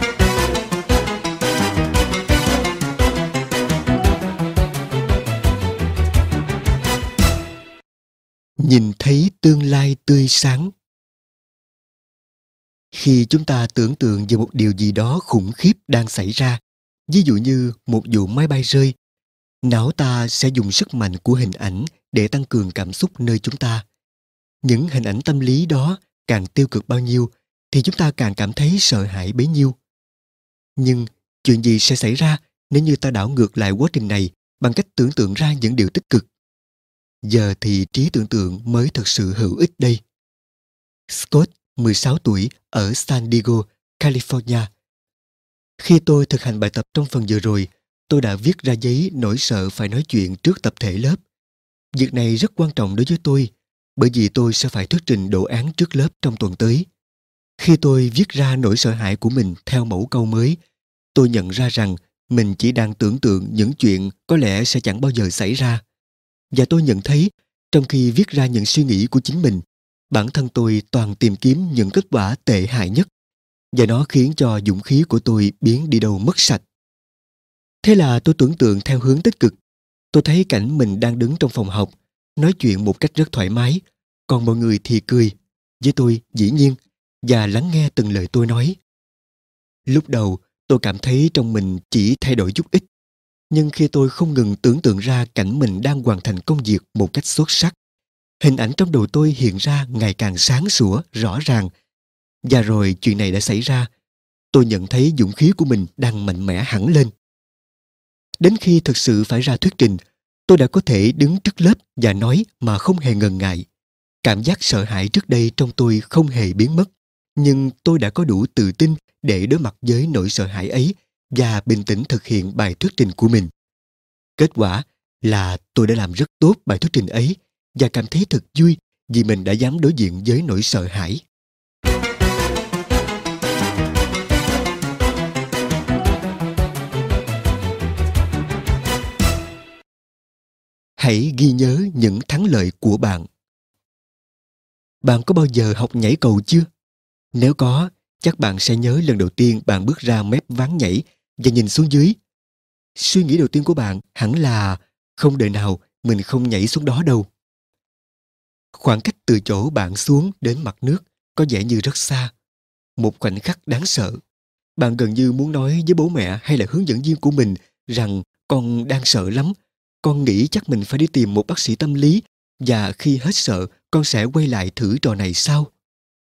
S1: Nhìn thấy tương lai tươi sáng. Khi chúng ta tưởng tượng về một điều gì đó khủng khiếp đang xảy ra, ví dụ như một vụ máy bay rơi, não ta sẽ dùng sức mạnh của hình ảnh để tăng cường cảm xúc nơi chúng ta. Những hình ảnh tâm lý đó càng tiêu cực bao nhiêu thì chúng ta càng cảm thấy sợ hãi bấy nhiêu. Nhưng chuyện gì sẽ xảy ra nếu như ta đảo ngược lại quá trình này bằng cách tưởng tượng ra những điều tích cực? Giờ thì trí tưởng tượng mới thực sự hữu ích đây. Scott, 16 tuổi, ở San Diego, California. Khi tôi thực hành bài tập trong phần vừa rồi, tôi đã viết ra giấy nỗi sợ phải nói chuyện trước tập thể lớp. Việc này rất quan trọng đối với tôi, bởi vì tôi sẽ phải thuyết trình đồ án trước lớp trong tuần tới. Khi tôi viết ra nỗi sợ hãi của mình theo mẫu câu mới, tôi nhận ra rằng mình chỉ đang tưởng tượng những chuyện có lẽ sẽ chẳng bao giờ xảy ra. Và tôi nhận thấy, trong khi viết ra những suy nghĩ của chính mình, bản thân tôi toàn tìm kiếm những kết quả tệ hại nhất, và nó khiến cho dũng khí của tôi biến đi đâu mất sạch. Thế là tôi tưởng tượng theo hướng tích cực. Tôi thấy cảnh mình đang đứng trong phòng học, nói chuyện một cách rất thoải mái, còn mọi người thì cười, với tôi dĩ nhiên, và lắng nghe từng lời tôi nói. Lúc đầu, tôi cảm thấy trong mình chỉ thay đổi chút ít, nhưng khi tôi không ngừng tưởng tượng ra cảnh mình đang hoàn thành công việc một cách xuất sắc, hình ảnh trong đầu tôi hiện ra ngày càng sáng sủa, rõ ràng. Và rồi chuyện này đã xảy ra. Tôi nhận thấy dũng khí của mình đang mạnh mẽ hẳn lên. Đến khi thực sự phải ra thuyết trình, tôi đã có thể đứng trước lớp và nói mà không hề ngần ngại. Cảm giác sợ hãi trước đây trong tôi không hề biến mất, nhưng tôi đã có đủ tự tin để đối mặt với nỗi sợ hãi ấy và bình tĩnh thực hiện bài thuyết trình của mình. Kết quả là tôi đã làm rất tốt bài thuyết trình ấy và cảm thấy thật vui vì mình đã dám đối diện với nỗi sợ hãi. Hãy ghi nhớ những thắng lợi của bạn. Bạn có bao giờ học nhảy cầu chưa? Nếu có, chắc bạn sẽ nhớ lần đầu tiên bạn bước ra mép ván nhảy và nhìn xuống dưới. Suy nghĩ đầu tiên của bạn hẳn là không đời nào mình không nhảy xuống đó đâu. Khoảng cách từ chỗ bạn xuống đến mặt nước có vẻ như rất xa. Một khoảnh khắc đáng sợ. Bạn gần như muốn nói với bố mẹ hay là hướng dẫn viên của mình rằng con đang sợ lắm. Con nghĩ chắc mình phải đi tìm một bác sĩ tâm lý và khi hết sợ con sẽ quay lại thử trò này sau.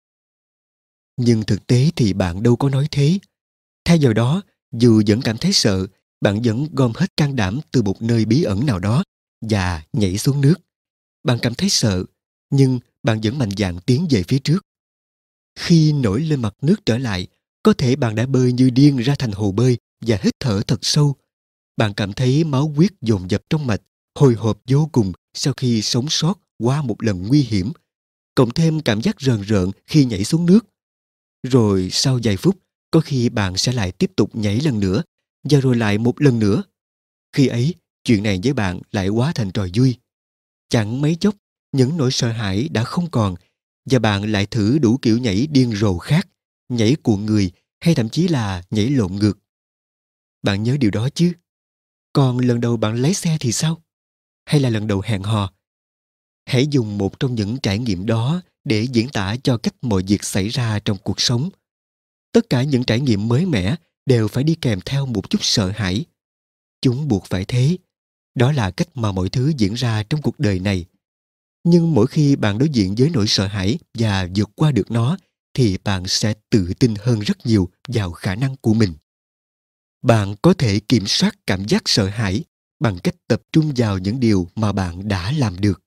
S1: Nhưng thực tế thì bạn đâu có nói thế. Thay vào đó, dù vẫn cảm thấy sợ, bạn vẫn gom hết can đảm từ một nơi bí ẩn nào đó và nhảy xuống nước. Bạn cảm thấy sợ, nhưng bạn vẫn mạnh dạn tiến về phía trước. Khi nổi lên mặt nước trở lại, có thể bạn đã bơi như điên ra thành hồ bơi và hít thở thật sâu. Bạn cảm thấy máu huyết dồn dập trong mạch, hồi hộp vô cùng sau khi sống sót qua một lần nguy hiểm, cộng thêm cảm giác rờn rợn khi nhảy xuống nước. Rồi sau vài phút, có khi bạn sẽ lại tiếp tục nhảy lần nữa, và rồi lại một lần nữa. Khi ấy, chuyện này với bạn lại hóa thành trò vui. Chẳng mấy chốc, những nỗi sợ hãi đã không còn, và bạn lại thử đủ kiểu nhảy điên rồ khác, nhảy cuộn người hay thậm chí là nhảy lộn ngược. Bạn nhớ điều đó chứ? Còn lần đầu bạn lái xe thì sao? Hay là lần đầu hẹn hò? Hãy dùng một trong những trải nghiệm đó để diễn tả cho cách mọi việc xảy ra trong cuộc sống. Tất cả những trải nghiệm mới mẻ đều phải đi kèm theo một chút sợ hãi. Chúng buộc phải thế. Đó là cách mà mọi thứ diễn ra trong cuộc đời này. Nhưng mỗi khi bạn đối diện với nỗi sợ hãi và vượt qua được nó, thì bạn sẽ tự tin hơn rất nhiều vào khả năng của mình. Bạn có thể kiểm soát cảm giác sợ hãi bằng cách tập trung vào những điều mà bạn đã làm được.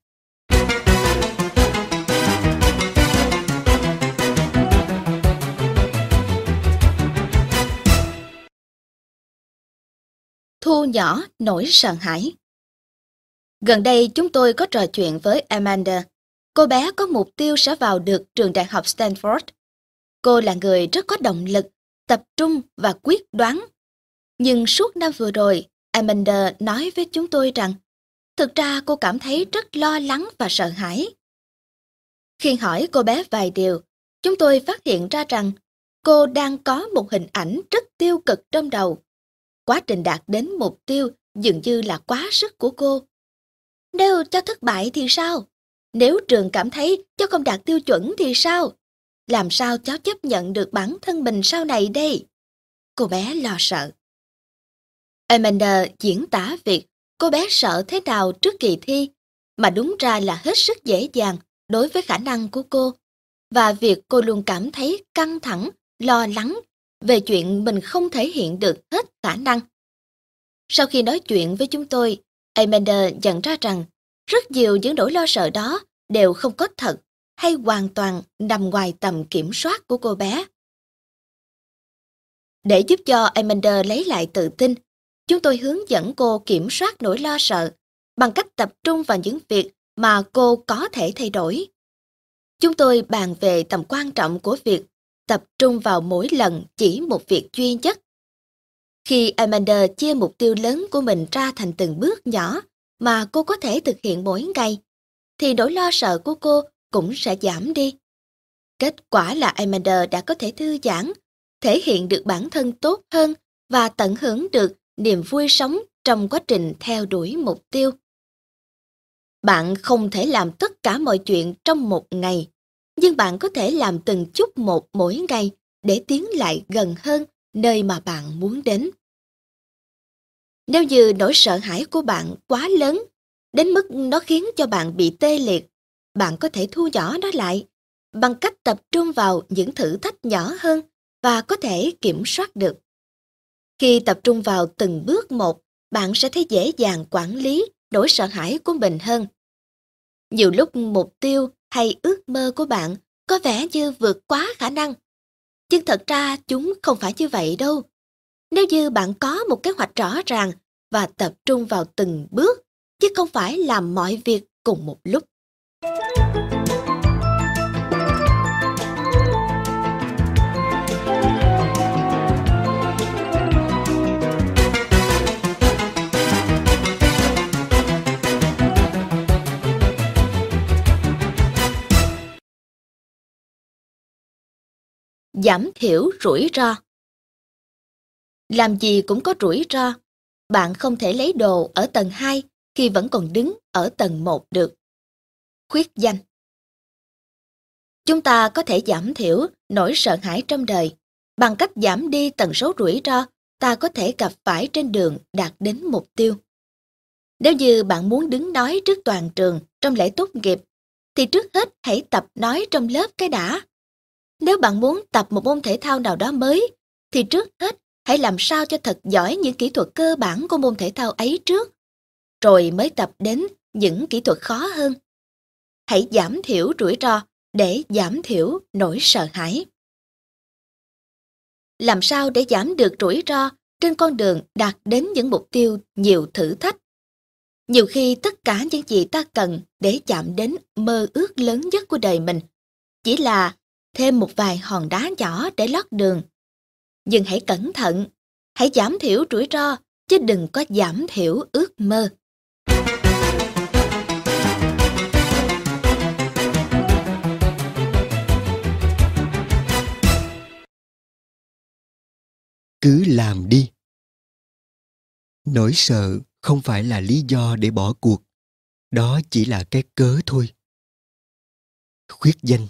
S2: Thu nhỏ nỗi sợ hãi. Gần đây chúng tôi có trò chuyện với Amanda. Cô bé có mục tiêu sẽ vào được trường đại học Stanford. Cô là người rất có động lực, tập trung và quyết đoán. Nhưng suốt năm vừa rồi, Amanda nói với chúng tôi rằng thực ra cô cảm thấy rất lo lắng và sợ hãi. Khi hỏi cô bé vài điều, chúng tôi phát hiện ra rằng cô đang có một hình ảnh rất tiêu cực trong đầu. Quá trình đạt đến mục tiêu dường như là quá sức của cô. Nếu cho thất bại thì sao? Nếu trường cảm thấy cháu không đạt tiêu chuẩn thì sao? Làm sao cháu chấp nhận được bản thân mình sau này đây? Cô bé lo sợ. Amanda diễn tả việc cô bé sợ thế nào trước kỳ thi, mà đúng ra là hết sức dễ dàng đối với khả năng của cô, và việc cô luôn cảm thấy căng thẳng, lo lắng về chuyện mình không thể hiện được hết khả năng. Sau khi nói chuyện với chúng tôi, Amanda nhận ra rằng rất nhiều những nỗi lo sợ đó đều không có thật hay hoàn toàn nằm ngoài tầm kiểm soát của cô bé. Để giúp cho Amanda lấy lại tự tin, chúng tôi hướng dẫn cô kiểm soát nỗi lo sợ bằng cách tập trung vào những việc mà cô có thể thay đổi. Chúng tôi bàn về tầm quan trọng của việc tập trung vào mỗi lần chỉ một việc duy nhất. Khi Amanda chia mục tiêu lớn của mình ra thành từng bước nhỏ mà cô có thể thực hiện mỗi ngày, thì nỗi lo sợ của cô cũng sẽ giảm đi. Kết quả là Amanda đã có thể thư giãn, thể hiện được bản thân tốt hơn và tận hưởng được niềm vui sống trong quá trình theo đuổi mục tiêu. Bạn không thể làm tất cả mọi chuyện trong một ngày, nhưng bạn có thể làm từng chút một mỗi ngày để tiến lại gần hơn nơi mà bạn muốn đến. Nếu như nỗi sợ hãi của bạn quá lớn, đến mức nó khiến cho bạn bị tê liệt, bạn có thể thu nhỏ nó lại bằng cách tập trung vào những thử thách nhỏ hơn và có thể kiểm soát được. Khi tập trung vào từng bước một, bạn sẽ thấy dễ dàng quản lý nỗi sợ hãi của mình hơn. Nhiều lúc mục tiêu hay ước mơ của bạn có vẻ như vượt quá khả năng, nhưng thật ra chúng không phải như vậy đâu. Nếu như bạn có một kế hoạch rõ ràng và tập trung vào từng bước, chứ không phải làm mọi việc cùng một lúc. Giảm thiểu rủi ro. Làm gì cũng có rủi ro. Bạn không thể lấy đồ ở tầng 2 khi vẫn còn đứng ở tầng 1 được. Khuyết danh. Chúng ta có thể giảm thiểu nỗi sợ hãi trong đời bằng cách giảm đi tần số rủi ro ta có thể gặp phải trên đường đạt đến mục tiêu. Nếu như bạn muốn đứng nói trước toàn trường trong lễ tốt nghiệp, thì trước hết hãy tập nói trong lớp cái đã. Nếu bạn muốn tập một môn thể thao nào đó mới, thì trước hết hãy làm sao cho thật giỏi những kỹ thuật cơ bản của môn thể thao ấy trước, rồi mới tập đến những kỹ thuật khó hơn. Hãy giảm thiểu rủi ro để giảm thiểu nỗi sợ hãi. Làm sao để giảm được rủi ro trên con đường đạt đến những mục tiêu nhiều thử thách? Nhiều khi tất cả những gì ta cần để chạm đến mơ ước lớn nhất của đời mình chỉ là thêm một vài hòn đá nhỏ để lót đường. Nhưng hãy cẩn thận, hãy giảm thiểu rủi ro, chứ đừng có giảm thiểu ước mơ.
S1: Cứ làm đi. Nỗi sợ không phải là lý do để bỏ cuộc. Đó chỉ là cái cớ thôi. Khuyết danh.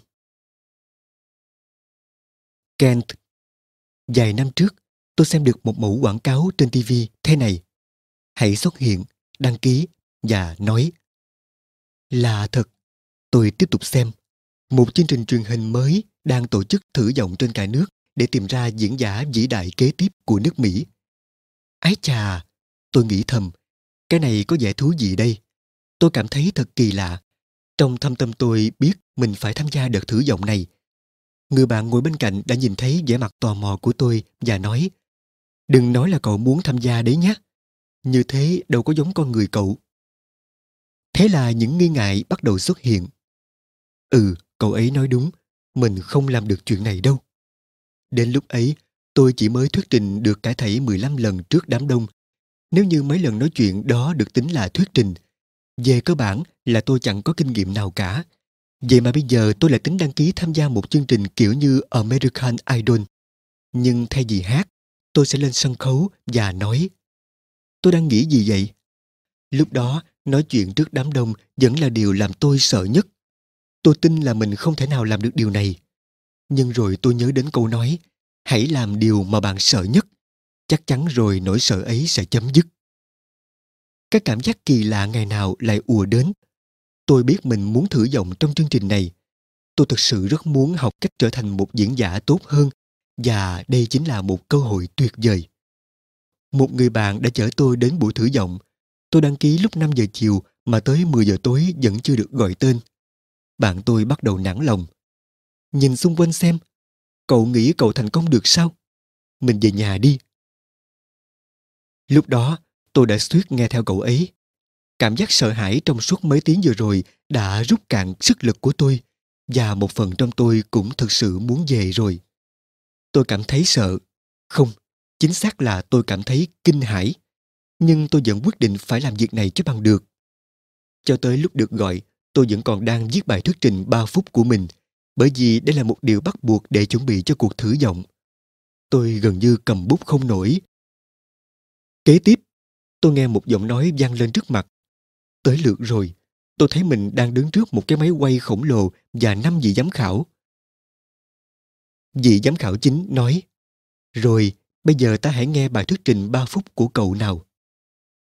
S1: Kent. Vài năm trước, tôi xem được một mẫu quảng cáo trên TV thế này. Hãy xuất hiện, đăng ký và nói. Là thật. Tôi tiếp tục xem. Một chương trình truyền hình mới đang tổ chức thử vọng trên cả nước để tìm ra diễn giả vĩ đại kế tiếp của nước Mỹ. Ái chà, tôi nghĩ thầm, cái này có vẻ thú vị đây. Tôi cảm thấy thật kỳ lạ. Trong thâm tâm tôi biết mình phải tham gia đợt thử vọng này. Người bạn ngồi bên cạnh đã nhìn thấy vẻ mặt tò mò của tôi và nói, đừng nói là cậu muốn tham gia đấy nhé. Như thế đâu có giống con người cậu. Thế là những nghi ngại bắt đầu xuất hiện. Cậu ấy nói đúng, mình không làm được chuyện này đâu. Đến lúc ấy, tôi chỉ mới thuyết trình được cả thảy 15 lần trước đám đông. Nếu như mấy lần nói chuyện đó được tính là thuyết trình, về cơ bản là tôi chẳng có kinh nghiệm nào cả. Vậy mà bây giờ tôi lại tính đăng ký tham gia một chương trình kiểu như American Idol. Nhưng thay vì hát, tôi sẽ lên sân khấu và nói. Tôi đang nghĩ gì vậy? Lúc đó, nói chuyện trước đám đông vẫn là điều làm tôi sợ nhất. Tôi tin là mình không thể nào làm được điều này. Nhưng rồi tôi nhớ đến câu nói, hãy làm điều mà bạn sợ nhất. Chắc chắn rồi nỗi sợ ấy sẽ chấm dứt. Cái cảm giác kỳ lạ ngày nào lại ùa đến. Tôi biết mình muốn thử vọng trong chương trình này. Tôi thực sự rất muốn học cách trở thành một diễn giả tốt hơn, và đây chính là một cơ hội tuyệt vời. Một người bạn đã chở tôi đến buổi thử vọng. Tôi đăng ký lúc 5 giờ chiều mà tới 10 giờ tối vẫn chưa được gọi tên. Bạn tôi bắt đầu nản lòng. Nhìn xung quanh xem, cậu nghĩ cậu thành công được sao? Mình về nhà đi. Lúc đó, tôi đã suýt nghe theo cậu ấy. Cảm giác sợ hãi trong suốt mấy tiếng vừa rồi đã rút cạn sức lực của tôi, và một phần trong tôi cũng thực sự muốn về rồi. Tôi cảm thấy sợ. Không, chính xác là tôi cảm thấy kinh hãi. Nhưng tôi vẫn quyết định phải làm việc này cho bằng được. Cho tới lúc được gọi, tôi vẫn còn đang viết bài thuyết trình 3 phút của mình, bởi vì đây là một điều bắt buộc để chuẩn bị cho cuộc thử vọng. Tôi gần như cầm bút không nổi. Kế tiếp, tôi nghe một giọng nói vang lên trước mặt. Tới lượt rồi, tôi thấy mình đang đứng trước một cái máy quay khổng lồ và 5 vị giám khảo. Vị giám khảo chính nói, rồi, bây giờ ta hãy nghe bài thuyết trình 3 phút của cậu nào.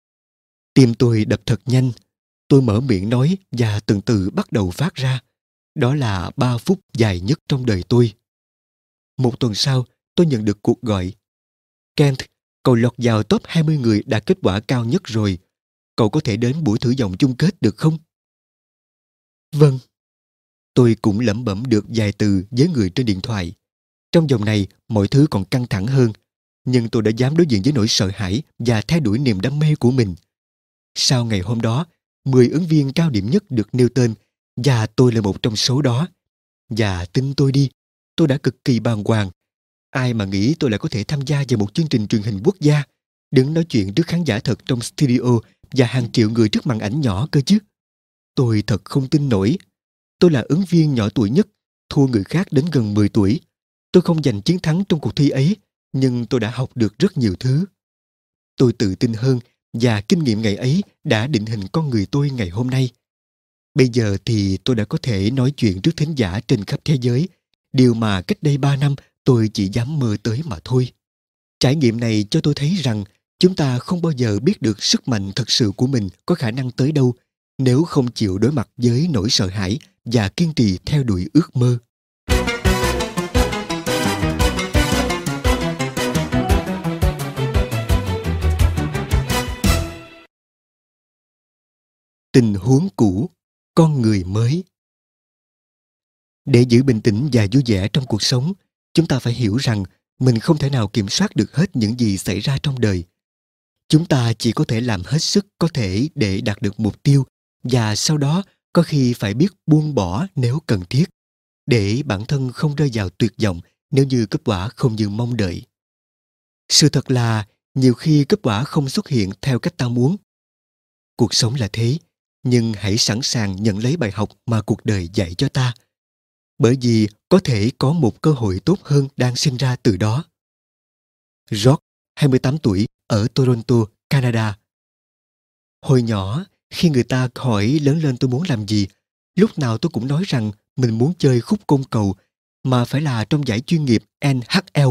S1: Tim tôi đập thật nhanh. Tôi mở miệng nói và từ từ bắt đầu phát ra. Đó là 3 phút dài nhất trong đời tôi. Một tuần sau, tôi nhận được cuộc gọi. Kent, cậu lọt vào top 20 người đạt kết quả cao nhất rồi. Cậu có thể đến buổi thử vọng chung kết được không? Vâng. Tôi cũng lẩm bẩm được vài từ với người trên điện thoại. Trong vòng này, mọi thứ còn căng thẳng hơn. Nhưng tôi đã dám đối diện với nỗi sợ hãi và theo đuổi niềm đam mê của mình. Sau ngày hôm đó, 10 ứng viên cao điểm nhất được nêu tên và tôi là một trong số đó. Và tin tôi đi, tôi đã cực kỳ bàng hoàng. Ai mà nghĩ tôi lại có thể tham gia vào một chương trình truyền hình quốc gia, đứng nói chuyện trước khán giả thật trong studio và hàng triệu người trước màn ảnh nhỏ cơ chứ. Tôi thật không tin nổi. Tôi là ứng viên nhỏ tuổi nhất, thua người khác đến gần 10 tuổi. Tôi không giành chiến thắng trong cuộc thi ấy, nhưng tôi đã học được rất nhiều thứ. Tôi tự tin hơn và kinh nghiệm ngày ấy đã định hình con người tôi ngày hôm nay. Bây giờ thì tôi đã có thể nói chuyện trước thính giả trên khắp thế giới, điều mà cách đây 3 năm tôi chỉ dám mơ tới mà thôi. Trải nghiệm này cho tôi thấy rằng chúng ta không bao giờ biết được sức mạnh thật sự của mình có khả năng tới đâu nếu không chịu đối mặt với nỗi sợ hãi và kiên trì theo đuổi ước mơ. Tình huống cũ, con người mới. Để giữ bình tĩnh và vui vẻ trong cuộc sống, chúng ta phải hiểu rằng mình không thể nào kiểm soát được hết những gì xảy ra trong đời. Chúng ta chỉ có thể làm hết sức có thể để đạt được mục tiêu và sau đó có khi phải biết buông bỏ nếu cần thiết, để bản thân không rơi vào tuyệt vọng nếu như kết quả không như mong đợi. Sự thật là nhiều khi kết quả không xuất hiện theo cách ta muốn. Cuộc sống là thế, nhưng hãy sẵn sàng nhận lấy bài học mà cuộc đời dạy cho ta. Bởi vì có thể có một cơ hội tốt hơn đang sinh ra từ đó. George, 28 tuổi, ở Toronto, Canada. Hồi nhỏ, khi người ta hỏi lớn lên tôi muốn làm gì, lúc nào tôi cũng nói rằng mình muốn chơi khúc côn cầu, mà phải là trong giải chuyên nghiệp NHL.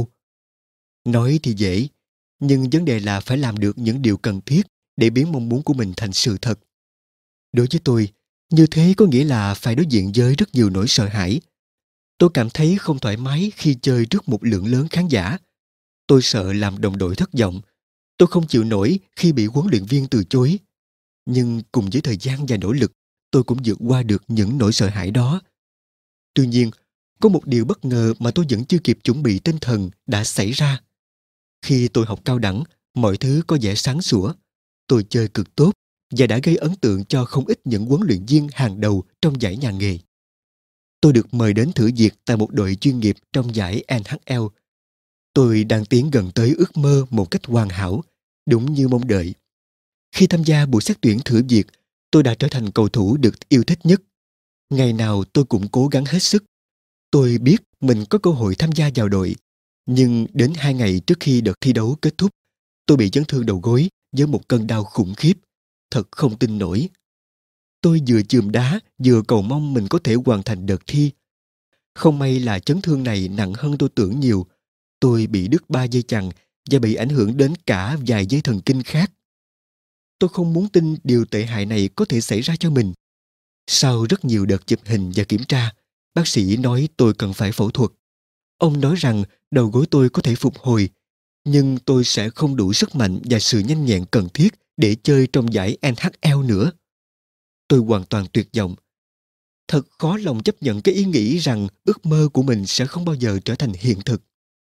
S1: Nói thì dễ, nhưng vấn đề là phải làm được những điều cần thiết để biến mong muốn của mình thành sự thật. Đối với tôi, như thế có nghĩa là phải đối diện với rất nhiều nỗi sợ hãi. Tôi cảm thấy không thoải mái khi chơi trước một lượng lớn khán giả. Tôi sợ làm đồng đội thất vọng. Tôi không chịu nổi khi bị huấn luyện viên từ chối. Nhưng cùng với thời gian và nỗ lực, tôi cũng vượt qua được những nỗi sợ hãi đó. Tuy nhiên, có một điều bất ngờ mà tôi vẫn chưa kịp chuẩn bị tinh thần đã xảy ra. Khi tôi học cao đẳng, mọi thứ có vẻ sáng sủa. Tôi chơi cực tốt và đã gây ấn tượng cho không ít những huấn luyện viên hàng đầu trong giải nhà nghề. Tôi được mời đến thử việc tại một đội chuyên nghiệp trong giải NHL. Tôi đang tiến gần tới ước mơ một cách hoàn hảo, đúng như mong đợi. Khi tham gia buổi xét tuyển thử việc, tôi đã trở thành cầu thủ được yêu thích nhất. Ngày nào tôi cũng cố gắng hết sức. Tôi biết mình có cơ hội tham gia vào đội, nhưng đến 2 ngày trước khi đợt thi đấu kết thúc, tôi bị chấn thương đầu gối với một cơn đau khủng khiếp. Thật không tin nổi. Tôi vừa chườm đá, vừa cầu mong mình có thể hoàn thành đợt thi. Không may là chấn thương này nặng hơn tôi tưởng nhiều. Tôi bị đứt 3 dây chằng và bị ảnh hưởng đến cả vài dây thần kinh khác. Tôi không muốn tin điều tệ hại này có thể xảy ra cho mình. Sau rất nhiều đợt chụp hình và kiểm tra, bác sĩ nói tôi cần phải phẫu thuật. Ông nói rằng đầu gối tôi có thể phục hồi, nhưng tôi sẽ không đủ sức mạnh và sự nhanh nhẹn cần thiết để chơi trong giải NHL nữa. Tôi hoàn toàn tuyệt vọng. Thật khó lòng chấp nhận cái ý nghĩ rằng ước mơ của mình sẽ không bao giờ trở thành hiện thực.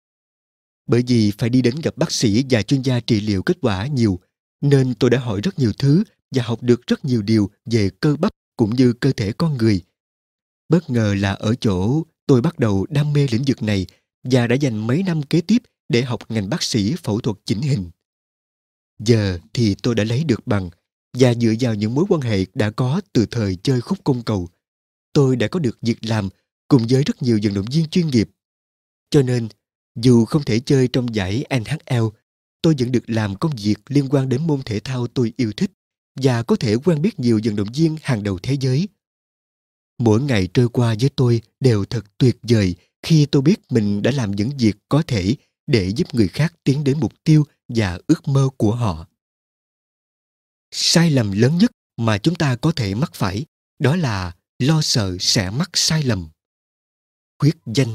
S1: Bởi vì phải đi đến gặp bác sĩ và chuyên gia trị liệu kết quả nhiều, nên tôi đã hỏi rất nhiều thứ và học được rất nhiều điều về cơ bắp cũng như cơ thể con người. Bất ngờ là ở chỗ tôi bắt đầu đam mê lĩnh vực này và đã dành mấy năm kế tiếp để học ngành bác sĩ phẫu thuật chỉnh hình. Giờ thì tôi đã lấy được bằng, và dựa vào những mối quan hệ đã có từ thời chơi khúc côn cầu, tôi đã có được việc làm cùng với rất nhiều vận động viên chuyên nghiệp. Cho nên, dù không thể chơi trong giải NHL, tôi vẫn được làm công việc liên quan đến môn thể thao tôi yêu thích và có thể quen biết nhiều vận động viên hàng đầu thế giới. Mỗi ngày trôi qua với tôi đều thật tuyệt vời khi tôi biết mình đã làm những việc có thể để giúp người khác tiến đến mục tiêu và ước mơ của họ. Sai lầm lớn nhất mà chúng ta có thể mắc phải đó là lo sợ sẽ mắc sai lầm. Khuyết danh.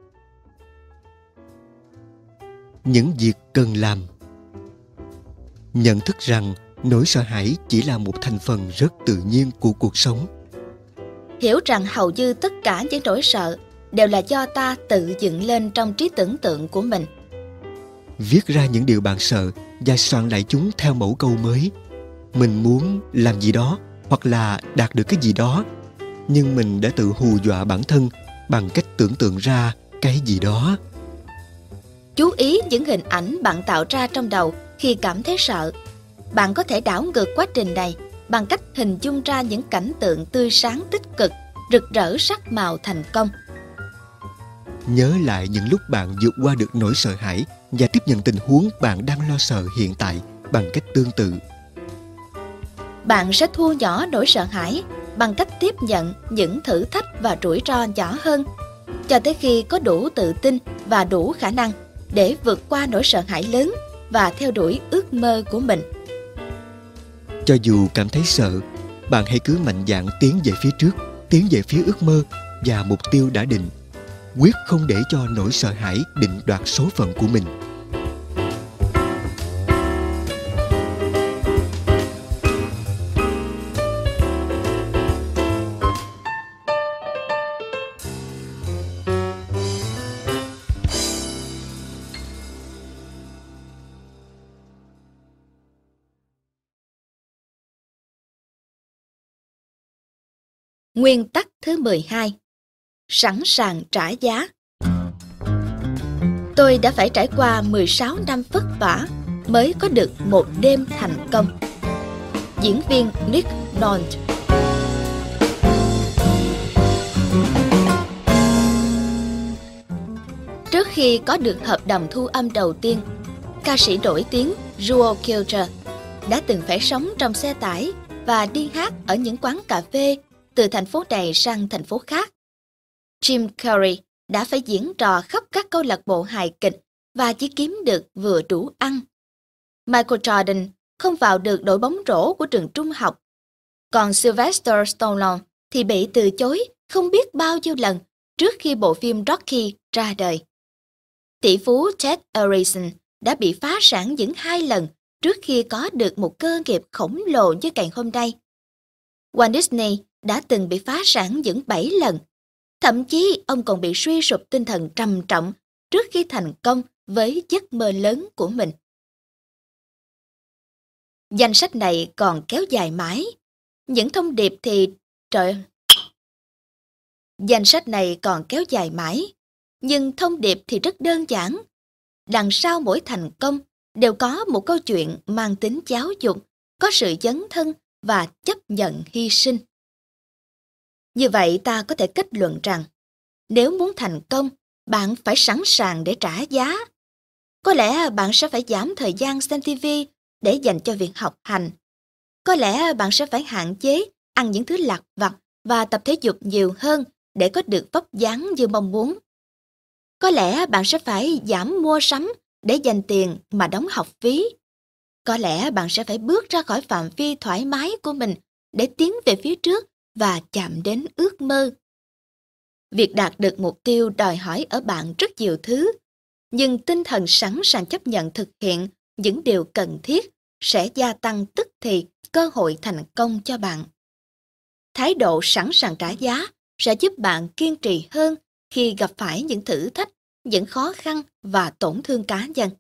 S1: Những việc cần làm. Nhận thức rằng nỗi sợ hãi chỉ là một thành phần rất tự nhiên của cuộc sống.
S2: Hiểu rằng hầu như tất cả những nỗi sợ đều là do ta tự dựng lên trong trí tưởng tượng của mình.
S1: Viết ra những điều bạn sợ và soạn lại chúng theo mẫu câu mới. Mình muốn làm gì đó hoặc là đạt được cái gì đó, nhưng mình đã tự hù dọa bản thân bằng cách tưởng tượng ra cái gì đó.
S2: Chú ý những hình ảnh bạn tạo ra trong đầu khi cảm thấy sợ. Bạn có thể đảo ngược quá trình này bằng cách hình dung ra những cảnh tượng tươi sáng tích cực, rực rỡ sắc màu thành công.
S1: Nhớ lại những lúc bạn vượt qua được nỗi sợ hãi và tiếp nhận tình huống bạn đang lo sợ hiện tại bằng cách tương tự.
S2: Bạn sẽ thu nhỏ nỗi sợ hãi bằng cách tiếp nhận những thử thách và rủi ro nhỏ hơn, cho tới khi có đủ tự tin và đủ khả năng để vượt qua nỗi sợ hãi lớn và theo đuổi ước mơ của mình.
S1: Cho dù cảm thấy sợ, bạn hãy cứ mạnh dạn tiến về phía trước, tiến về phía ước mơ và mục tiêu đã định. Quyết không để cho nỗi sợ hãi định đoạt số phận của mình.
S2: Nguyên tắc thứ 12. Sẵn sàng trả giá. Tôi đã phải trải qua 16 năm vất vả mới có được một đêm thành công. Diễn viên Nick Nolte. Trước khi có được hợp đồng thu âm đầu tiên, ca sĩ nổi tiếng Joel Kilcher đã từng phải sống trong xe tải và đi hát ở những quán cà phê từ thành phố này sang thành phố khác. Jim Carrey đã phải diễn trò khắp các câu lạc bộ hài kịch và chỉ kiếm được vừa đủ ăn. Michael Jordan không vào được đội bóng rổ của trường trung học. Còn Sylvester Stallone thì bị từ chối không biết bao nhiêu lần trước khi bộ phim Rocky ra đời. Tỷ phú Ted Arison đã bị phá sản những 2 lần trước khi có được một cơ nghiệp khổng lồ như ngày hôm nay. Walt Disney đã từng bị phá sản những 7 lần. Thậm chí ông còn bị suy sụp tinh thần trầm trọng trước khi thành công với giấc mơ lớn của mình. Danh sách này còn kéo dài mãi. Những thông điệp thì... Danh sách này còn kéo dài mãi, nhưng thông điệp thì rất đơn giản. Đằng sau mỗi thành công đều có một câu chuyện mang tính giáo dục, có sự dấn thân và chấp nhận hy sinh. Như vậy ta có thể kết luận rằng, nếu muốn thành công, bạn phải sẵn sàng để trả giá. Có lẽ bạn sẽ phải giảm thời gian xem TV để dành cho việc học hành. Có lẽ bạn sẽ phải hạn chế ăn những thứ lặt vặt và tập thể dục nhiều hơn để có được vóc dáng như mong muốn. Có lẽ bạn sẽ phải giảm mua sắm để dành tiền mà đóng học phí. Có lẽ bạn sẽ phải bước ra khỏi phạm vi thoải mái của mình để tiến về phía trước và chạm đến ước mơ. Việc đạt được mục tiêu đòi hỏi ở bạn rất nhiều thứ, nhưng tinh thần sẵn sàng chấp nhận thực hiện những điều cần thiết sẽ gia tăng tức thì cơ hội thành công cho bạn. Thái độ sẵn sàng trả giá sẽ giúp bạn kiên trì hơn khi gặp phải những thử thách, những khó khăn và tổn thương cá nhân.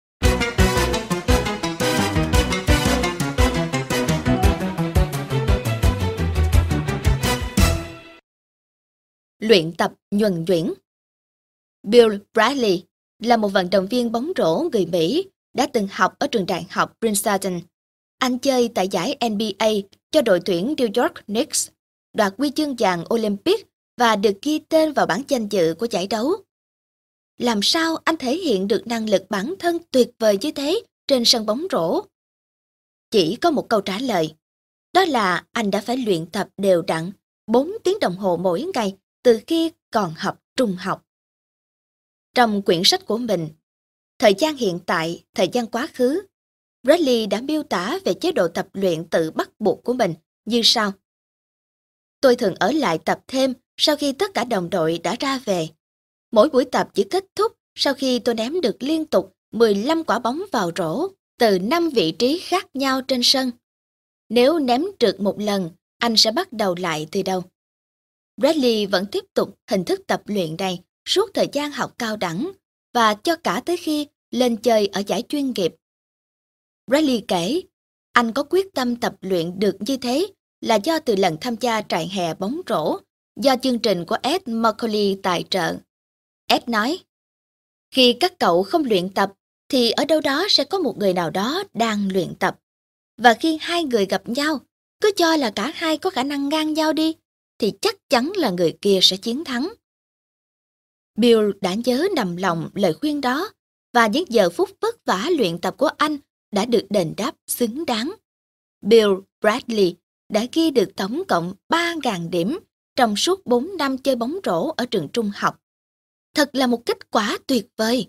S2: Luyện tập nhuần nhuyễn. Bill Bradley là một vận động viên bóng rổ người Mỹ đã từng học ở trường đại học Princeton. Anh chơi tại giải NBA cho đội tuyển New York Knicks, đoạt huy chương vàng Olympic và được ghi tên vào bảng danh dự của giải đấu. Làm sao anh thể hiện được năng lực bản thân tuyệt vời như thế trên sân bóng rổ? Chỉ có một câu trả lời, đó là anh đã phải luyện tập đều đặn 4 tiếng đồng hồ mỗi ngày từ khi còn học trung học. Trong quyển sách của mình, Thời gian hiện tại, thời gian quá khứ, Bradley đã miêu tả về chế độ tập luyện tự bắt buộc của mình như sau. Tôi thường ở lại tập thêm sau khi tất cả đồng đội đã ra về. Mỗi buổi tập chỉ kết thúc sau khi tôi ném được liên tục 15 quả bóng vào rổ từ 5 vị trí khác nhau trên sân. Nếu ném trượt một lần, anh sẽ bắt đầu lại từ đầu. Bradley vẫn tiếp tục hình thức tập luyện này suốt thời gian học cao đẳng và cho cả tới khi lên chơi ở giải chuyên nghiệp. Bradley kể, anh có quyết tâm tập luyện được như thế là do từ lần tham gia trại hè bóng rổ do chương trình của Ed Macaulay tài trợ. Ed nói, khi các cậu không luyện tập thì ở đâu đó sẽ có một người nào đó đang luyện tập. Và khi hai người gặp nhau, cứ cho là cả hai có khả năng ngang nhau đi, thì chắc chắn là người kia sẽ chiến thắng. Bill đã nhớ nằm lòng lời khuyên đó, và những giờ phút vất vả luyện tập của anh đã được đền đáp xứng đáng. Bill Bradley đã ghi được tổng cộng 3.000 điểm trong suốt 4 năm chơi bóng rổ ở trường trung học. Thật là một kết quả tuyệt vời.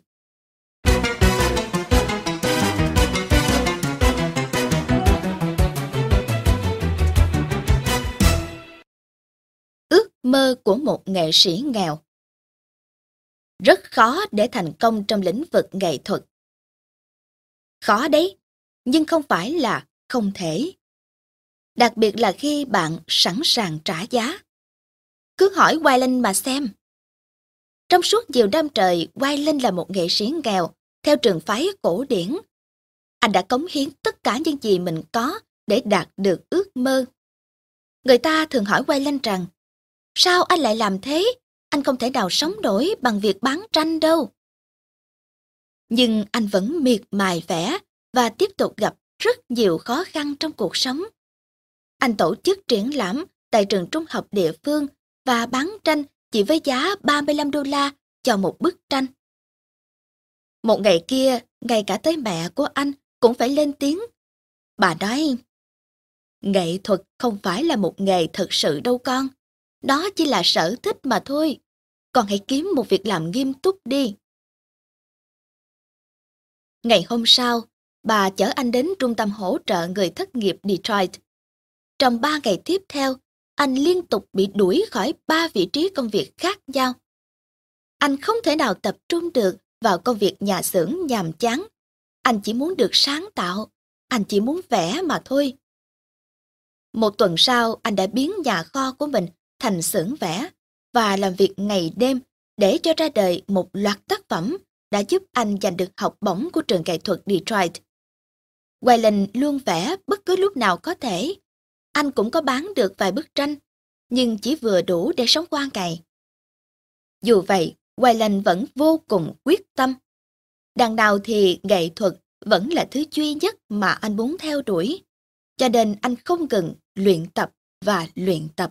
S2: Ước mơ của một nghệ sĩ nghèo. Rất khó để thành công trong lĩnh vực nghệ thuật. Khó đấy, nhưng không phải là không thể. Đặc biệt là khi bạn sẵn sàng trả giá. Cứ hỏi Waylon mà xem. Trong suốt nhiều năm trời, Waylon là một nghệ sĩ nghèo theo trường phái cổ điển. Anh đã cống hiến tất cả những gì mình có để đạt được ước mơ. Người ta thường hỏi Waylon rằng, sao anh lại làm thế? Anh không thể nào sống nổi bằng việc bán tranh đâu. Nhưng anh vẫn miệt mài vẽ và tiếp tục gặp rất nhiều khó khăn trong cuộc sống. Anh tổ chức triển lãm tại trường trung học địa phương và bán tranh chỉ với giá $35 cho một bức tranh. Một ngày kia, ngay cả tới mẹ của anh cũng phải lên tiếng. Bà nói, nghệ thuật không phải là một nghề thực sự đâu con. Đó chỉ là sở thích mà thôi. Con hãy kiếm một việc làm nghiêm túc đi. Ngày hôm sau, bà chở anh đến trung tâm hỗ trợ người thất nghiệp Detroit. Trong 3 ngày tiếp theo, anh liên tục bị đuổi khỏi 3 vị trí công việc khác nhau. Anh không thể nào tập trung được vào công việc nhà xưởng nhàm chán. Anh chỉ muốn được sáng tạo, anh chỉ muốn vẽ mà thôi. Một tuần sau, anh đã biến nhà kho của mình thành xưởng vẽ và làm việc ngày đêm để cho ra đời một loạt tác phẩm đã giúp anh giành được học bổng của trường nghệ thuật Detroit. Waylon luôn vẽ bất cứ lúc nào có thể. Anh cũng có bán được vài bức tranh, nhưng chỉ vừa đủ để sống qua ngày. Dù vậy, Waylon vẫn vô cùng quyết tâm. Đằng nào thì nghệ thuật vẫn là thứ duy nhất mà anh muốn theo đuổi, cho nên anh không ngừng luyện tập và luyện tập.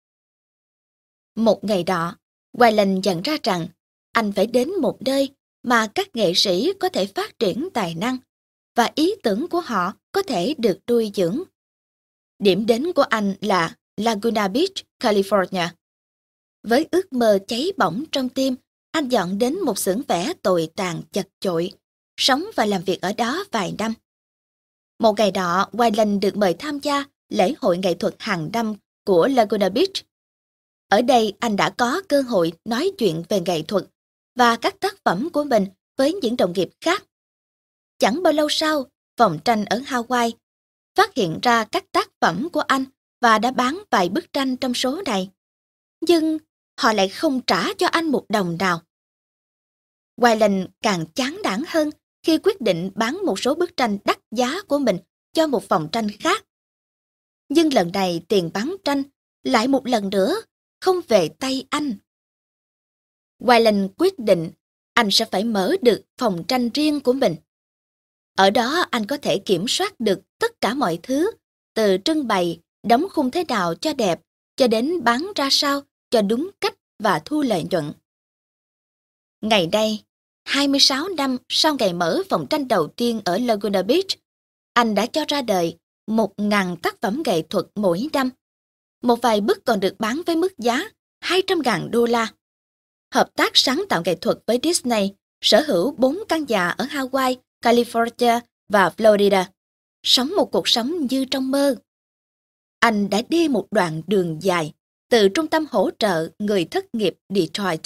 S2: Một ngày đó, Waylon nhận ra rằng anh phải đến một nơi mà các nghệ sĩ có thể phát triển tài năng và ý tưởng của họ có thể được nuôi dưỡng. Điểm đến của anh là Laguna Beach, California. Với ước mơ cháy bỏng trong tim, anh dọn đến một xưởng vẽ tồi tàn chật chội, sống và làm việc ở đó vài năm. Một ngày nọ, Waylon được mời tham gia lễ hội nghệ thuật hàng năm của Laguna Beach. Ở đây anh đã có cơ hội nói chuyện về nghệ thuật và các tác phẩm của mình với những đồng nghiệp khác. Chẳng bao lâu sau, phòng tranh ở Hawaii phát hiện ra các tác phẩm của anh và đã bán vài bức tranh trong số này. Nhưng họ lại không trả cho anh một đồng nào. Waylon càng chán nản hơn khi quyết định bán một số bức tranh đắt giá của mình cho một phòng tranh khác. Nhưng lần này tiền bán tranh lại một lần nữa không về tay anh. Waylon quyết định anh sẽ phải mở được phòng tranh riêng của mình. Ở đó anh có thể kiểm soát được tất cả mọi thứ, từ trưng bày, đóng khung thế nào cho đẹp, cho đến bán ra sao cho đúng cách và thu lợi nhuận. Ngày nay, 26 năm sau ngày mở phòng tranh đầu tiên ở Laguna Beach, anh đã cho ra đời 1.000 tác phẩm nghệ thuật mỗi năm. Một vài bức còn được bán với mức giá $200.000. Hợp tác sáng tạo nghệ thuật với Disney, sở hữu 4 căn nhà ở Hawaii, California và Florida. Sống một cuộc sống như trong mơ. Anh đã đi một đoạn đường dài từ Trung tâm Hỗ trợ Người Thất nghiệp Detroit.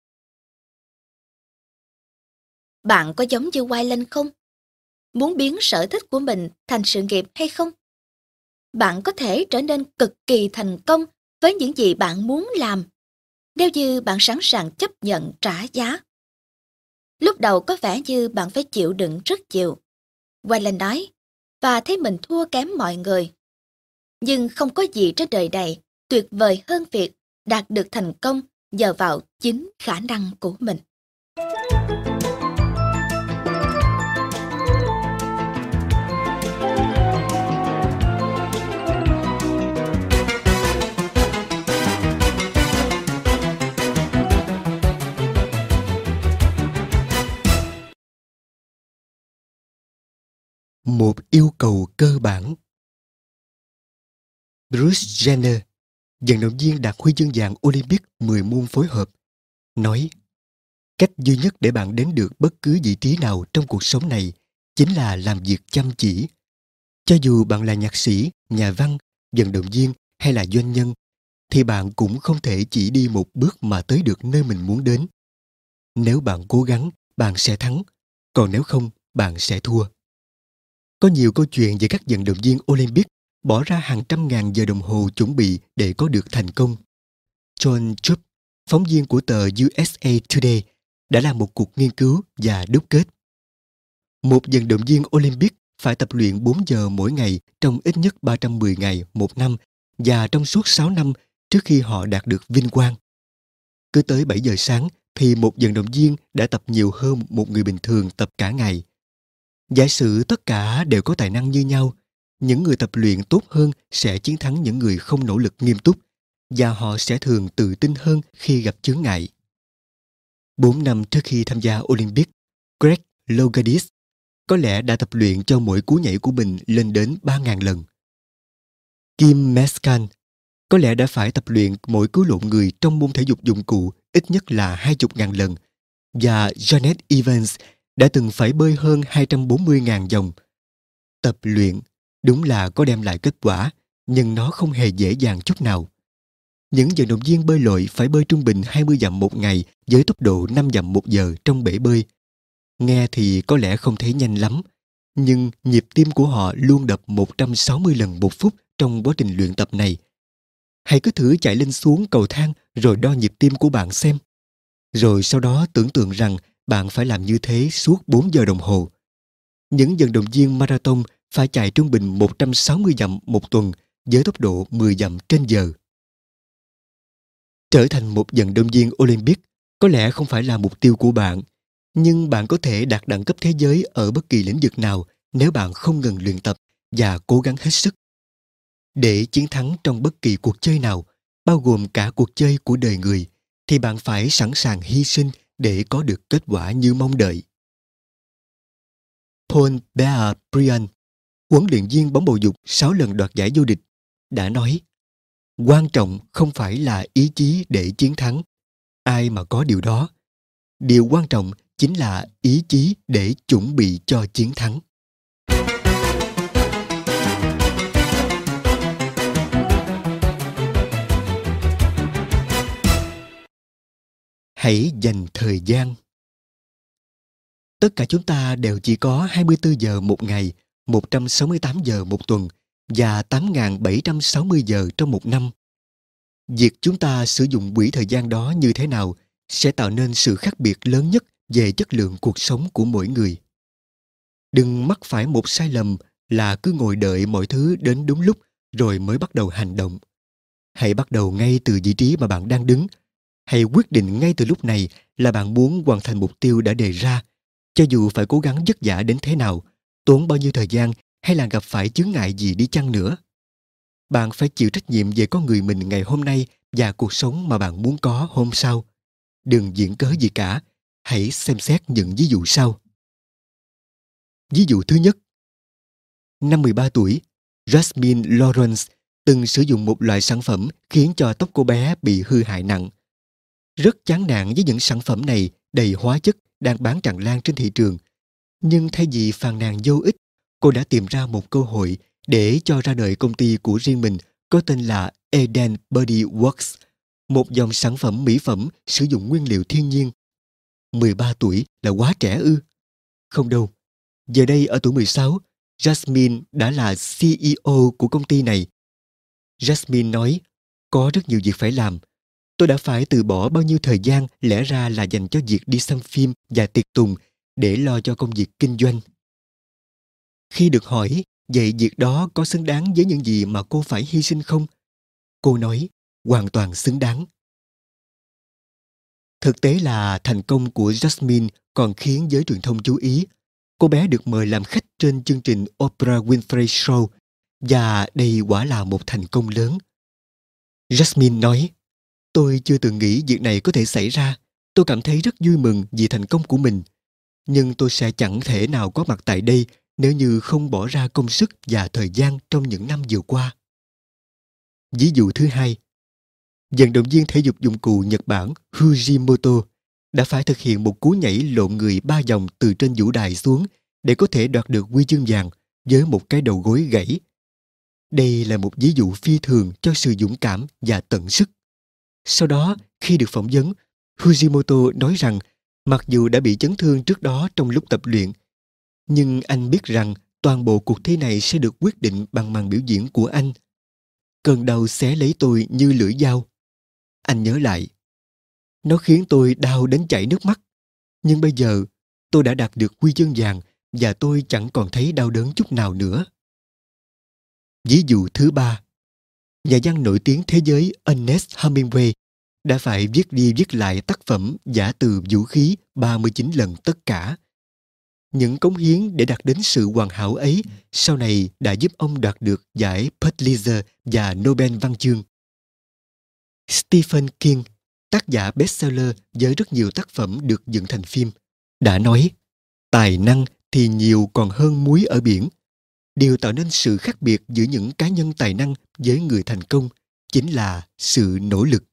S2: Bạn có giống như Wyland không? Muốn biến sở thích của mình thành sự nghiệp hay không? Bạn có thể trở nên cực kỳ thành công với những gì bạn muốn làm, nếu như bạn sẵn sàng chấp nhận trả giá. Lúc đầu có vẻ như bạn phải chịu đựng rất nhiều, Wyland nói, và thấy mình thua kém mọi người. Nhưng không có gì trên đời này tuyệt vời hơn việc đạt được thành công nhờ vào chính khả năng của mình.
S1: Một yêu cầu cơ bản. Bruce Jenner, vận động viên đạt huy chương vàng Olympic 10 môn phối hợp, nói: cách duy nhất để bạn đến được bất cứ vị trí nào trong cuộc sống này chính là làm việc chăm chỉ. Cho dù bạn là nhạc sĩ, nhà văn, vận động viên hay là doanh nhân, thì bạn cũng không thể chỉ đi một bước mà tới được nơi mình muốn đến. Nếu bạn cố gắng, bạn sẽ thắng, còn nếu không, bạn sẽ thua. Có nhiều câu chuyện về các vận động viên Olympic bỏ ra hàng trăm ngàn giờ đồng hồ chuẩn bị để có được thành công. John Chubb, phóng viên của tờ USA Today, đã làm một cuộc nghiên cứu và đúc kết. Một vận động viên Olympic phải tập luyện 4 giờ mỗi ngày trong ít nhất 310 ngày một năm và trong suốt 6 năm trước khi họ đạt được vinh quang. Cứ tới 7 giờ sáng thì một vận động viên đã tập nhiều hơn một người bình thường tập cả ngày. Giả sử tất cả đều có tài năng như nhau, những người tập luyện tốt hơn sẽ chiến thắng những người không nỗ lực nghiêm túc, và họ sẽ thường tự tin hơn khi gặp chướng ngại. 4 năm trước khi tham gia Olympic, Greg Louganis có lẽ đã tập luyện cho mỗi cú nhảy của mình lên đến 3.000 lần. Kim Mescan có lẽ đã phải tập luyện mỗi cú lộn người trong môn thể dục dụng cụ ít nhất là 20.000 lần, và Janet Evans đã từng phải bơi hơn 240.000 vòng. Tập luyện đúng là có đem lại kết quả, nhưng nó không hề dễ dàng chút nào. Những vận động viên bơi lội phải bơi trung bình 20 dặm một ngày với tốc độ 5 dặm một giờ trong bể bơi. Nghe thì có lẽ không thấy nhanh lắm, nhưng nhịp tim của họ luôn đập 160 lần một phút trong quá trình luyện tập này. Hãy cứ thử chạy lên xuống cầu thang rồi đo nhịp tim của bạn xem. Rồi sau đó tưởng tượng rằng bạn phải làm như thế suốt 4 giờ đồng hồ. Những vận động viên marathon phải chạy trung bình 160 dặm một tuần với tốc độ 10 dặm trên giờ. Trở thành một vận động viên Olympic có lẽ không phải là mục tiêu của bạn, nhưng bạn có thể đạt đẳng cấp thế giới ở bất kỳ lĩnh vực nào nếu bạn không ngừng luyện tập và cố gắng hết sức. Để chiến thắng trong bất kỳ cuộc chơi nào, bao gồm cả cuộc chơi của đời người, thì bạn phải sẵn sàng hy sinh để có được kết quả như mong đợi. Paul Bear-Bryant, huấn luyện viên bóng bầu dục 6 lần đoạt giải vô địch, đã nói: quan trọng không phải là ý chí để chiến thắng. Ai mà có điều đó. Điều quan trọng chính là ý chí để chuẩn bị cho chiến thắng. Hãy dành thời gian. Tất cả chúng ta đều chỉ có 24 giờ một ngày, 168 giờ một tuần và 8.760 giờ trong một năm. Việc chúng ta sử dụng quỹ thời gian đó như thế nào sẽ tạo nên sự khác biệt lớn nhất về chất lượng cuộc sống của mỗi người. Đừng mắc phải một sai lầm là cứ ngồi đợi mọi thứ đến đúng lúc rồi mới bắt đầu hành động. Hãy bắt đầu ngay từ vị trí mà bạn đang đứng. Hãy quyết định ngay từ lúc này là bạn muốn hoàn thành mục tiêu đã đề ra, cho dù phải cố gắng vất vả đến thế nào, tốn bao nhiêu thời gian hay là gặp phải chướng ngại gì đi chăng nữa. Bạn phải chịu trách nhiệm về con người mình ngày hôm nay và cuộc sống mà bạn muốn có hôm sau. Đừng diễn cớ gì cả. Hãy xem xét những ví dụ sau. Ví dụ thứ nhất. Năm 13 tuổi, Jasmine Lawrence từng sử dụng một loại sản phẩm khiến cho tóc cô bé bị hư hại nặng. Rất chán nản với những sản phẩm này đầy hóa chất đang bán tràn lan trên thị trường. Nhưng thay vì phàn nàn vô ích, cô đã tìm ra một cơ hội để cho ra đời công ty của riêng mình có tên là Eden Body Works, một dòng sản phẩm mỹ phẩm sử dụng nguyên liệu thiên nhiên. 13 tuổi là quá trẻ ư? Không đâu. Giờ đây ở tuổi 16, Jasmine đã là CEO của công ty này. Jasmine nói, có rất nhiều việc phải làm. Tôi đã phải từ bỏ bao nhiêu thời gian lẽ ra là dành cho việc đi xem phim và tiệc tùng để lo cho công việc kinh doanh. Khi được hỏi, vậy việc đó có xứng đáng với những gì mà cô phải hy sinh không? Cô nói, hoàn toàn xứng đáng. Thực tế là thành công của Jasmine còn khiến giới truyền thông chú ý. Cô bé được mời làm khách trên chương trình Oprah Winfrey Show và đây quả là một thành công lớn. Jasmine nói, tôi chưa từng nghĩ việc này có thể xảy ra. Tôi cảm thấy rất vui mừng vì thành công của mình. Nhưng tôi sẽ chẳng thể nào có mặt tại đây nếu như không bỏ ra công sức và thời gian trong những năm vừa qua. Ví dụ thứ hai, vận động viên thể dục dụng cụ Nhật Bản Fujimoto đã phải thực hiện một cú nhảy lộn người 3 vòng từ trên vũ đài xuống để có thể đoạt được huy chương vàng với một cái đầu gối gãy. Đây là một ví dụ phi thường cho sự dũng cảm và tận sức. Sau đó, khi được phỏng vấn, Fujimoto nói rằng mặc dù đã bị chấn thương trước đó trong lúc tập luyện, nhưng anh biết rằng toàn bộ cuộc thi này sẽ được quyết định bằng màn biểu diễn của anh. Cơn đau xé lấy tôi như lưỡi dao. Anh nhớ lại. Nó khiến tôi đau đến chảy nước mắt. Nhưng bây giờ, tôi đã đạt được huy chương vàng và tôi chẳng còn thấy đau đớn chút nào nữa. Ví dụ thứ ba, nhà văn nổi tiếng thế giới Ernest Hemingway đã phải viết đi viết lại tác phẩm Giả từ vũ khí 39 lần tất cả. Những cống hiến để đạt đến sự hoàn hảo ấy sau này đã giúp ông đoạt được giải Pulitzer và Nobel văn chương. Stephen King, tác giả bestseller với rất nhiều tác phẩm được dựng thành phim, đã nói, tài năng thì nhiều còn hơn muối ở biển. Điều tạo nên sự khác biệt giữa những cá nhân tài năng với người thành công chính là sự nỗ lực.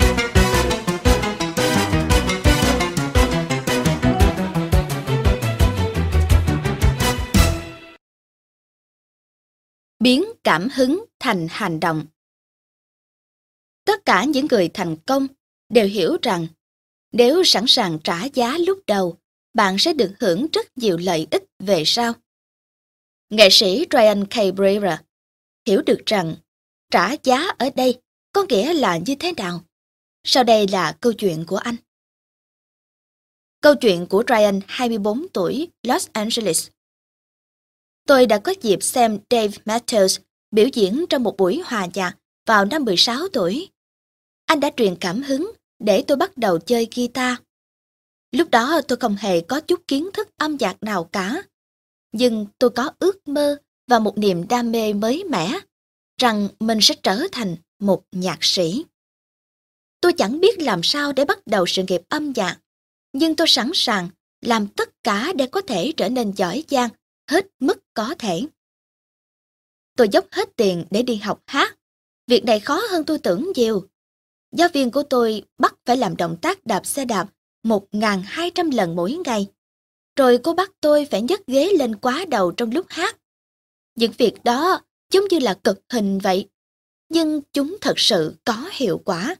S2: Biến cảm hứng thành hành động. Tất cả những người thành công đều hiểu rằng nếu sẵn sàng trả giá lúc đầu, bạn sẽ được hưởng rất nhiều lợi ích về sau. Nghệ sĩ Ryan Cabrera hiểu được rằng trả giá ở đây có nghĩa là như thế nào. Sau đây là câu chuyện của anh. Câu chuyện của Ryan, 24 tuổi, Los Angeles. Tôi đã có dịp xem Dave Matthews biểu diễn trong một buổi hòa nhạc vào năm 16 tuổi. Anh đã truyền cảm hứng để tôi bắt đầu chơi guitar. Lúc đó tôi không hề có chút kiến thức âm nhạc nào cả. Nhưng tôi có ước mơ và một niềm đam mê mới mẻ rằng mình sẽ trở thành một nhạc sĩ. Tôi chẳng biết làm sao để bắt đầu sự nghiệp âm nhạc, nhưng tôi sẵn sàng làm tất cả để có thể trở nên giỏi giang hết mức có thể. Tôi dốc hết tiền để đi học hát. Việc này khó hơn tôi tưởng nhiều. Giáo viên của tôi bắt phải làm động tác đạp xe đạp 1.200 lần mỗi ngày. Rồi cô bắt tôi phải nhấc ghế lên quá đầu trong lúc hát. Những việc đó giống như là cực hình vậy, nhưng chúng thật sự có hiệu quả.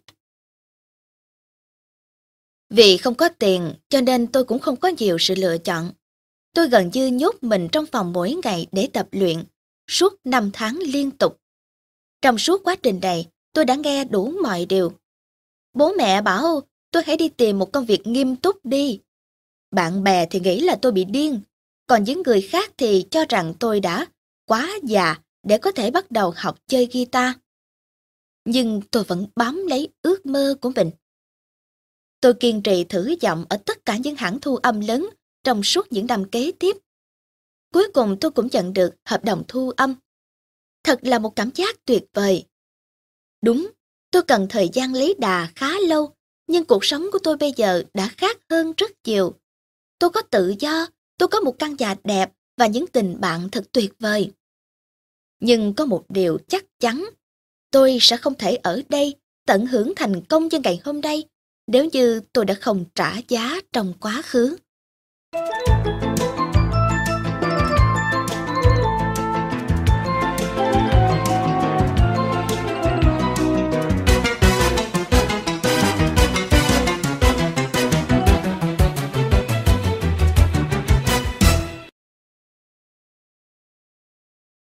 S2: Vì không có tiền cho nên tôi cũng không có nhiều sự lựa chọn. Tôi gần như nhốt mình trong phòng mỗi ngày để tập luyện, suốt 5 tháng liên tục. Trong suốt quá trình này, tôi đã nghe đủ mọi điều. Bố mẹ bảo tôi hãy đi tìm một công việc nghiêm túc đi. Bạn bè thì nghĩ là tôi bị điên, còn những người khác thì cho rằng tôi đã quá già để có thể bắt đầu học chơi guitar. Nhưng tôi vẫn bám lấy ước mơ của mình. Tôi kiên trì thử giọng ở tất cả những hãng thu âm lớn trong suốt những năm kế tiếp. Cuối cùng tôi cũng nhận được hợp đồng thu âm. Thật là một cảm giác tuyệt vời. Đúng, tôi cần thời gian lấy đà khá lâu, nhưng cuộc sống của tôi bây giờ đã khác hơn rất nhiều. Tôi có tự do, tôi có một căn nhà đẹp và những tình bạn thật tuyệt vời. Nhưng có một điều chắc chắn, tôi sẽ không thể ở đây tận hưởng thành công như ngày hôm nay nếu như tôi đã không trả giá trong quá khứ.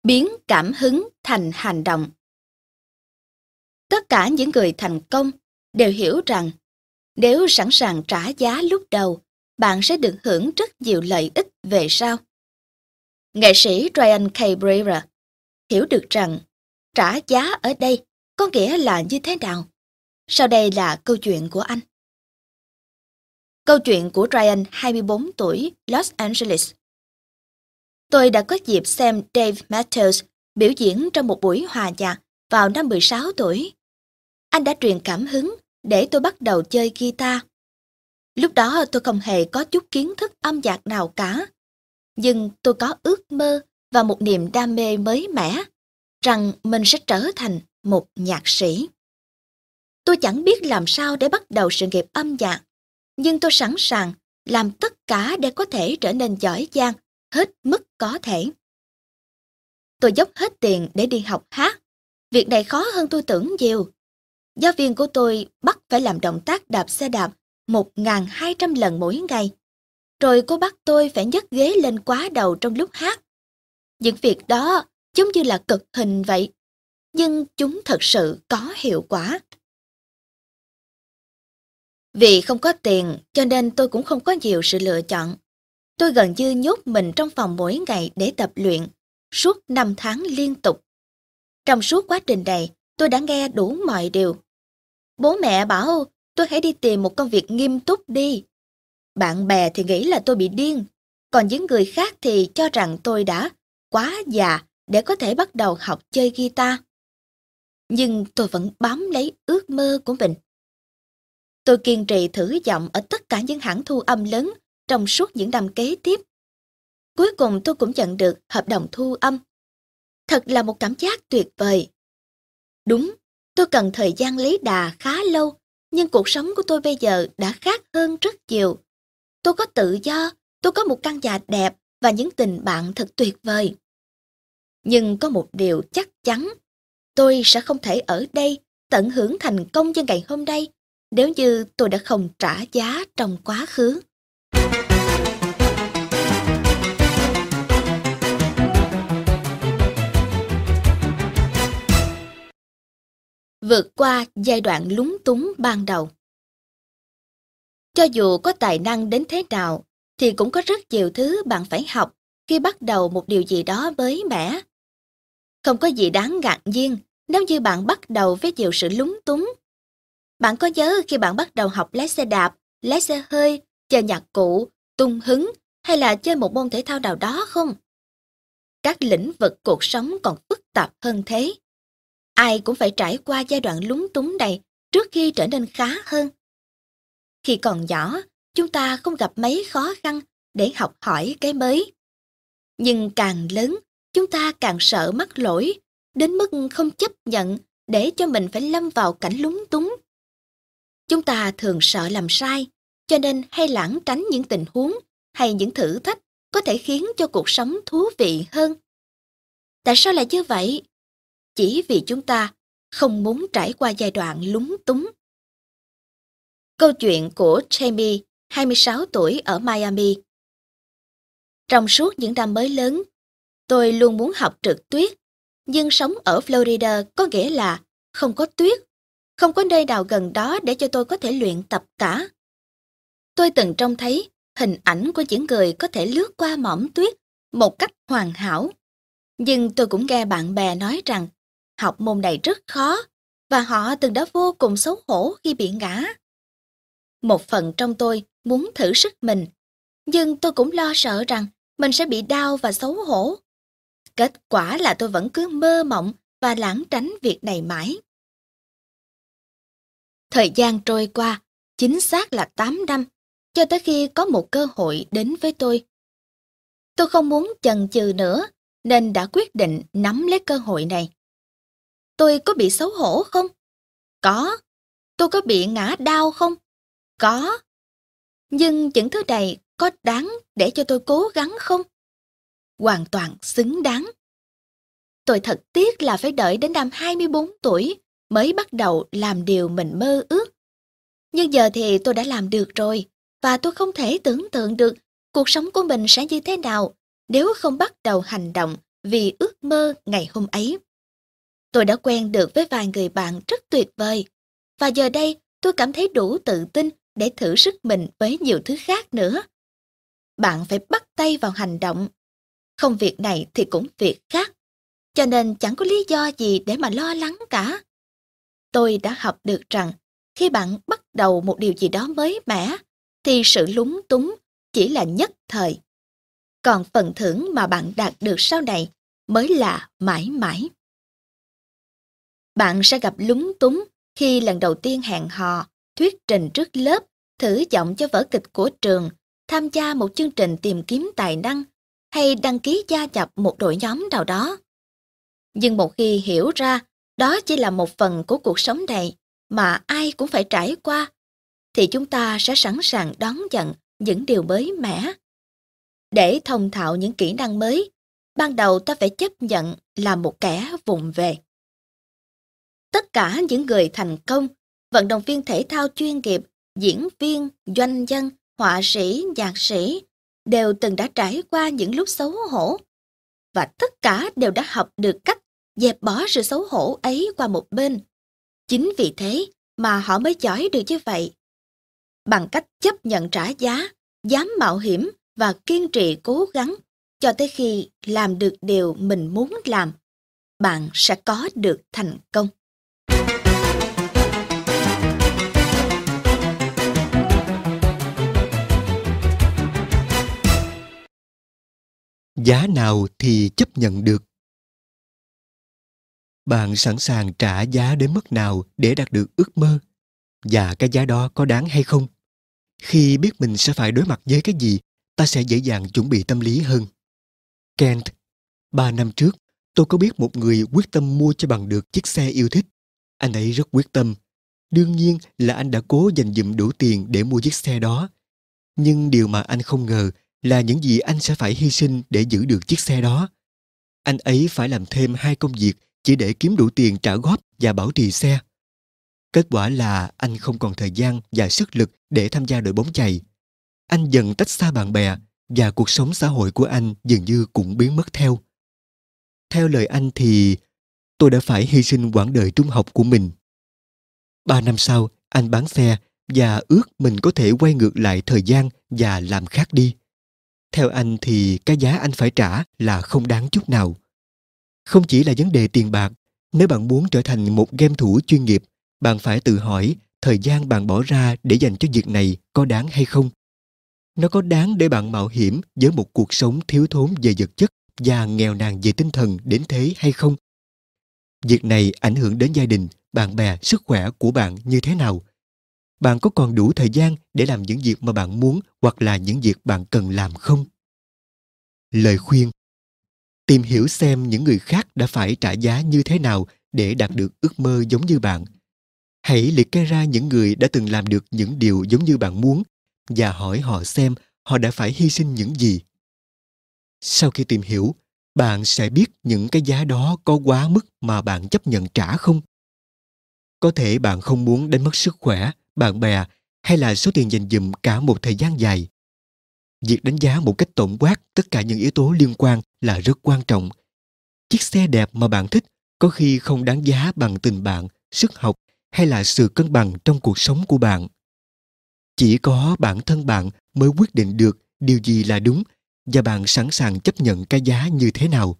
S2: Biến cảm hứng thành hành động. Tất cả những người thành công đều hiểu rằng nếu sẵn sàng trả giá lúc đầu, bạn sẽ được hưởng rất nhiều lợi ích về sau. Nghệ sĩ Ryan Cabrera hiểu được rằng trả giá ở đây có nghĩa là như thế nào. Sau đây là câu chuyện của anh. Câu chuyện của Ryan, 24 tuổi, Los Angeles. Tôi đã có dịp xem Dave Matthews biểu diễn trong một buổi hòa nhạc vào năm 16 tuổi. Anh đã truyền cảm hứng để tôi bắt đầu chơi guitar. Lúc đó tôi không hề có chút kiến thức âm nhạc nào cả. Nhưng tôi có ước mơ và một niềm đam mê mới mẻ rằng mình sẽ trở thành một nhạc sĩ. Tôi chẳng biết làm sao để bắt đầu sự nghiệp âm nhạc, nhưng tôi sẵn sàng làm tất cả để có thể trở nên giỏi giang hết mức có thể. Tôi dốc hết tiền để đi học hát. Việc này khó hơn tôi tưởng nhiều. Giáo viên của tôi bắt phải làm động tác đạp xe đạp 1.200 lần mỗi ngày. Rồi cô bắt tôi phải nhấc ghế lên quá đầu trong lúc hát. Những việc đó giống như là cực hình vậy, nhưng chúng thật sự có hiệu quả. Vì không có tiền cho nên tôi cũng không có nhiều sự lựa chọn. Tôi gần như nhốt mình trong phòng mỗi ngày để tập luyện, suốt 5 tháng liên tục. Trong suốt quá trình này, tôi đã nghe đủ mọi điều. Bố mẹ bảo tôi hãy đi tìm một công việc nghiêm túc đi. Bạn bè thì nghĩ là tôi bị điên, còn những người khác thì cho rằng tôi đã quá già để có thể bắt đầu học chơi guitar. Nhưng tôi vẫn bám lấy ước mơ của mình. Tôi kiên trì thử giọng ở tất cả những hãng thu âm lớn trong suốt những năm kế tiếp. Cuối cùng tôi cũng nhận được hợp đồng thu âm. Thật là một cảm giác tuyệt vời. Đúng, tôi cần thời gian lấy đà khá lâu, nhưng cuộc sống của tôi bây giờ đã khác hơn rất nhiều. Tôi có tự do, tôi có một căn nhà đẹp và những tình bạn thật tuyệt vời. Nhưng có một điều chắc chắn, tôi sẽ không thể ở đây tận hưởng thành công như ngày hôm nay nếu như tôi đã không trả giá trong quá khứ. Vượt qua giai đoạn lúng túng ban đầu. Cho dù có tài năng đến thế nào, thì cũng có rất nhiều thứ bạn phải học khi bắt đầu một điều gì đó mới mẻ. Không có gì đáng ngạc nhiên nếu như bạn bắt đầu với nhiều sự lúng túng. Bạn có nhớ khi bạn bắt đầu học lái xe đạp, lái xe hơi, chơi nhạc cụ, tung hứng hay là chơi một môn thể thao nào đó không? Các lĩnh vực cuộc sống còn phức tạp hơn thế. Ai cũng phải trải qua giai đoạn lúng túng này trước khi trở nên khá hơn. Khi còn nhỏ, chúng ta không gặp mấy khó khăn để học hỏi cái mới. Nhưng càng lớn, chúng ta càng sợ mắc lỗi, đến mức không chấp nhận để cho mình phải lâm vào cảnh lúng túng. Chúng ta thường sợ làm sai, cho nên hay lảng tránh những tình huống hay những thử thách có thể khiến cho cuộc sống thú vị hơn. Tại sao lại như vậy? Chỉ vì chúng ta không muốn trải qua giai đoạn lúng túng. Câu chuyện của Jamie, 26 tuổi ở Miami. Trong suốt những năm mới lớn, tôi luôn muốn học trượt tuyết, nhưng sống ở Florida có nghĩa là không có tuyết, không có nơi nào gần đó để cho tôi có thể luyện tập cả. Tôi từng trông thấy hình ảnh của những người có thể lướt qua mỏm tuyết một cách hoàn hảo, nhưng tôi cũng nghe bạn bè nói rằng học môn này rất khó và họ từng đã vô cùng xấu hổ khi bị ngã. Một phần trong tôi muốn thử sức mình, nhưng tôi cũng lo sợ rằng mình sẽ bị đau và xấu hổ. Kết quả là tôi vẫn cứ mơ mộng và lảng tránh việc này mãi. Thời gian trôi qua, chính xác là 8 năm, cho tới khi có một cơ hội đến với tôi. Tôi không muốn chần chừ nữa, nên đã quyết định nắm lấy cơ hội này. Tôi có bị xấu hổ không? Có. Tôi có bị ngã đau không? Có. Nhưng những thứ này có đáng để cho tôi cố gắng không? Hoàn toàn xứng đáng. Tôi thật tiếc là phải đợi đến năm 24 tuổi mới bắt đầu làm điều mình mơ ước. Nhưng giờ thì tôi đã làm được rồi, và tôi không thể tưởng tượng được cuộc sống của mình sẽ như thế nào nếu không bắt đầu hành động vì ước mơ ngày hôm ấy. Tôi đã quen được với vài người bạn rất tuyệt vời, và giờ đây tôi cảm thấy đủ tự tin để thử sức mình với nhiều thứ khác nữa. Bạn phải bắt tay vào hành động. Không việc này thì cũng việc khác, cho nên chẳng có lý do gì để mà lo lắng cả. Tôi đã học được rằng khi bạn bắt đầu một điều gì đó mới mẻ, thì sự lúng túng chỉ là nhất thời. Còn phần thưởng mà bạn đạt được sau này mới là mãi mãi. Bạn sẽ gặp lúng túng khi lần đầu tiên hẹn hò, thuyết trình trước lớp, thử giọng cho vở kịch của trường, tham gia một chương trình tìm kiếm tài năng, hay đăng ký gia nhập một đội nhóm nào đó. Nhưng một khi hiểu ra đó chỉ là một phần của cuộc sống này mà ai cũng phải trải qua, thì chúng ta sẽ sẵn sàng đón nhận những điều mới mẻ. Để thông thạo những kỹ năng mới, ban đầu ta phải chấp nhận là một kẻ vụng về. Tất cả những người thành công, vận động viên thể thao chuyên nghiệp, diễn viên, doanh nhân, họa sĩ, nhạc sĩ, đều từng đã trải qua những lúc xấu hổ. Và tất cả đều đã học được cách dẹp bỏ sự xấu hổ ấy qua một bên. Chính vì thế mà họ mới giỏi được như vậy. Bằng cách chấp nhận trả giá, dám mạo hiểm và kiên trì cố gắng cho tới khi làm được điều mình muốn làm, bạn sẽ có được thành công.
S1: Giá nào thì chấp nhận được? Bạn sẵn sàng trả giá đến mức nào để đạt được ước mơ? Và cái giá đó có đáng hay không? Khi biết mình sẽ phải đối mặt với cái gì, ta sẽ dễ dàng chuẩn bị tâm lý hơn. Kent, 3 năm trước, tôi có biết một người quyết tâm mua cho bằng được chiếc xe yêu thích. Anh ấy rất quyết tâm. Đương nhiên là anh đã cố dành dụm đủ tiền để mua chiếc xe đó. Nhưng điều mà anh không ngờ là những gì anh sẽ phải hy sinh để giữ được chiếc xe đó. Anh ấy phải làm thêm 2 công việc chỉ để kiếm đủ tiền trả góp và bảo trì xe. Kết quả là anh không còn thời gian và sức lực để tham gia đội bóng chày. Anh dần tách xa bạn bè và cuộc sống xã hội của anh dường như cũng biến mất theo. Theo lời anh thì tôi đã phải hy sinh quãng đời trung học của mình. 3 năm sau, anh bán xe và ước mình có thể quay ngược lại thời gian và làm khác đi. Theo anh thì cái giá anh phải trả là không đáng chút nào. Không chỉ là vấn đề tiền bạc, nếu bạn muốn trở thành một game thủ chuyên nghiệp, bạn phải tự hỏi thời gian bạn bỏ ra để dành cho việc này có đáng hay không. Nó có đáng để bạn mạo hiểm với một cuộc sống thiếu thốn về vật chất và nghèo nàn về tinh thần đến thế hay không? Việc này ảnh hưởng đến gia đình, bạn bè, sức khỏe của bạn như thế nào? Bạn có còn đủ thời gian để làm những việc mà bạn muốn hoặc là những việc bạn cần làm không? Lời khuyên: tìm hiểu xem những người khác đã phải trả giá như thế nào để đạt được ước mơ giống như bạn. Hãy liệt kê ra những người đã từng làm được những điều giống như bạn muốn và hỏi họ xem họ đã phải hy sinh những gì. Sau khi tìm hiểu, bạn sẽ biết những cái giá đó có quá mức mà bạn chấp nhận trả không. Có thể bạn không muốn đánh mất sức khỏe, bạn bè hay là số tiền dành dụm cả một thời gian dài. Việc đánh giá một cách tổng quát tất cả những yếu tố liên quan là rất quan trọng. Chiếc xe đẹp mà bạn thích có khi không đáng giá bằng tình bạn, sức học hay là sự cân bằng trong cuộc sống của bạn. Chỉ có bản thân bạn mới quyết định được điều gì là đúng và bạn sẵn sàng chấp nhận cái giá như thế nào.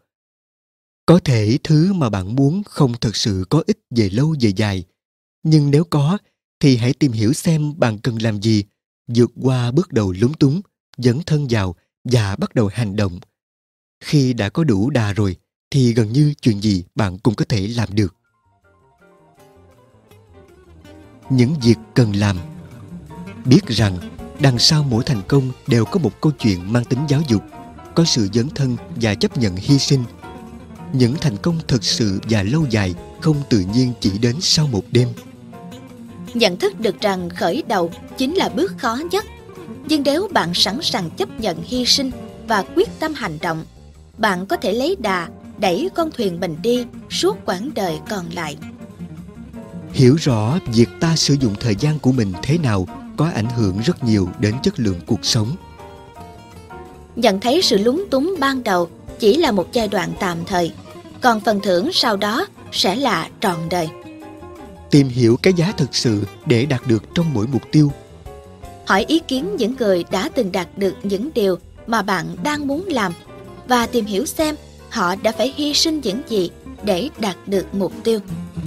S1: Có thể thứ mà bạn muốn không thực sự có ích về lâu về dài, nhưng nếu có thì hãy tìm hiểu xem bạn cần làm gì, vượt qua bước đầu lúng túng, dấn thân vào và bắt đầu hành động. Khi đã có đủ đà rồi thì gần như chuyện gì bạn cũng có thể làm được. Những việc cần làm. Biết rằng đằng sau mỗi thành công đều có một câu chuyện mang tính giáo dục, có sự dấn thân và chấp nhận hy sinh. Những thành công thực sự và lâu dài không tự nhiên chỉ đến sau một đêm.
S2: Nhận thức được rằng khởi đầu chính là bước khó nhất. Nhưng nếu bạn sẵn sàng chấp nhận hy sinh và quyết tâm hành động, bạn có thể lấy đà đẩy con thuyền mình đi suốt quãng đời còn lại.
S1: Hiểu rõ việc ta sử dụng thời gian của mình thế nào có ảnh hưởng rất nhiều đến chất lượng cuộc sống.
S2: Nhận thấy sự lúng túng ban đầu chỉ là một giai đoạn tạm thời, còn phần thưởng sau đó sẽ là trọn đời.
S1: Tìm hiểu cái giá thực sự để đạt được trong mỗi mục tiêu.
S2: Hỏi ý kiến những người đã từng đạt được những điều mà bạn đang muốn làm và tìm hiểu xem họ đã phải hy sinh những gì để đạt được mục tiêu.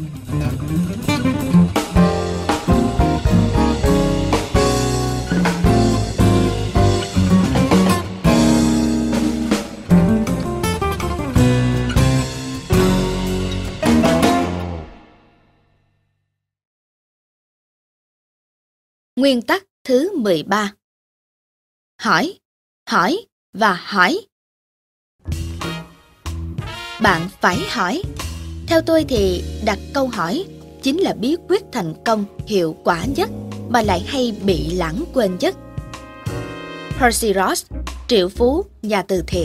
S2: Nguyên tắc thứ 13. Hỏi, hỏi và hỏi. Bạn phải hỏi. Theo tôi thì đặt câu hỏi chính là bí quyết thành công hiệu quả nhất mà lại hay bị lãng quên nhất. Percy Ross, triệu phú, nhà từ thiện.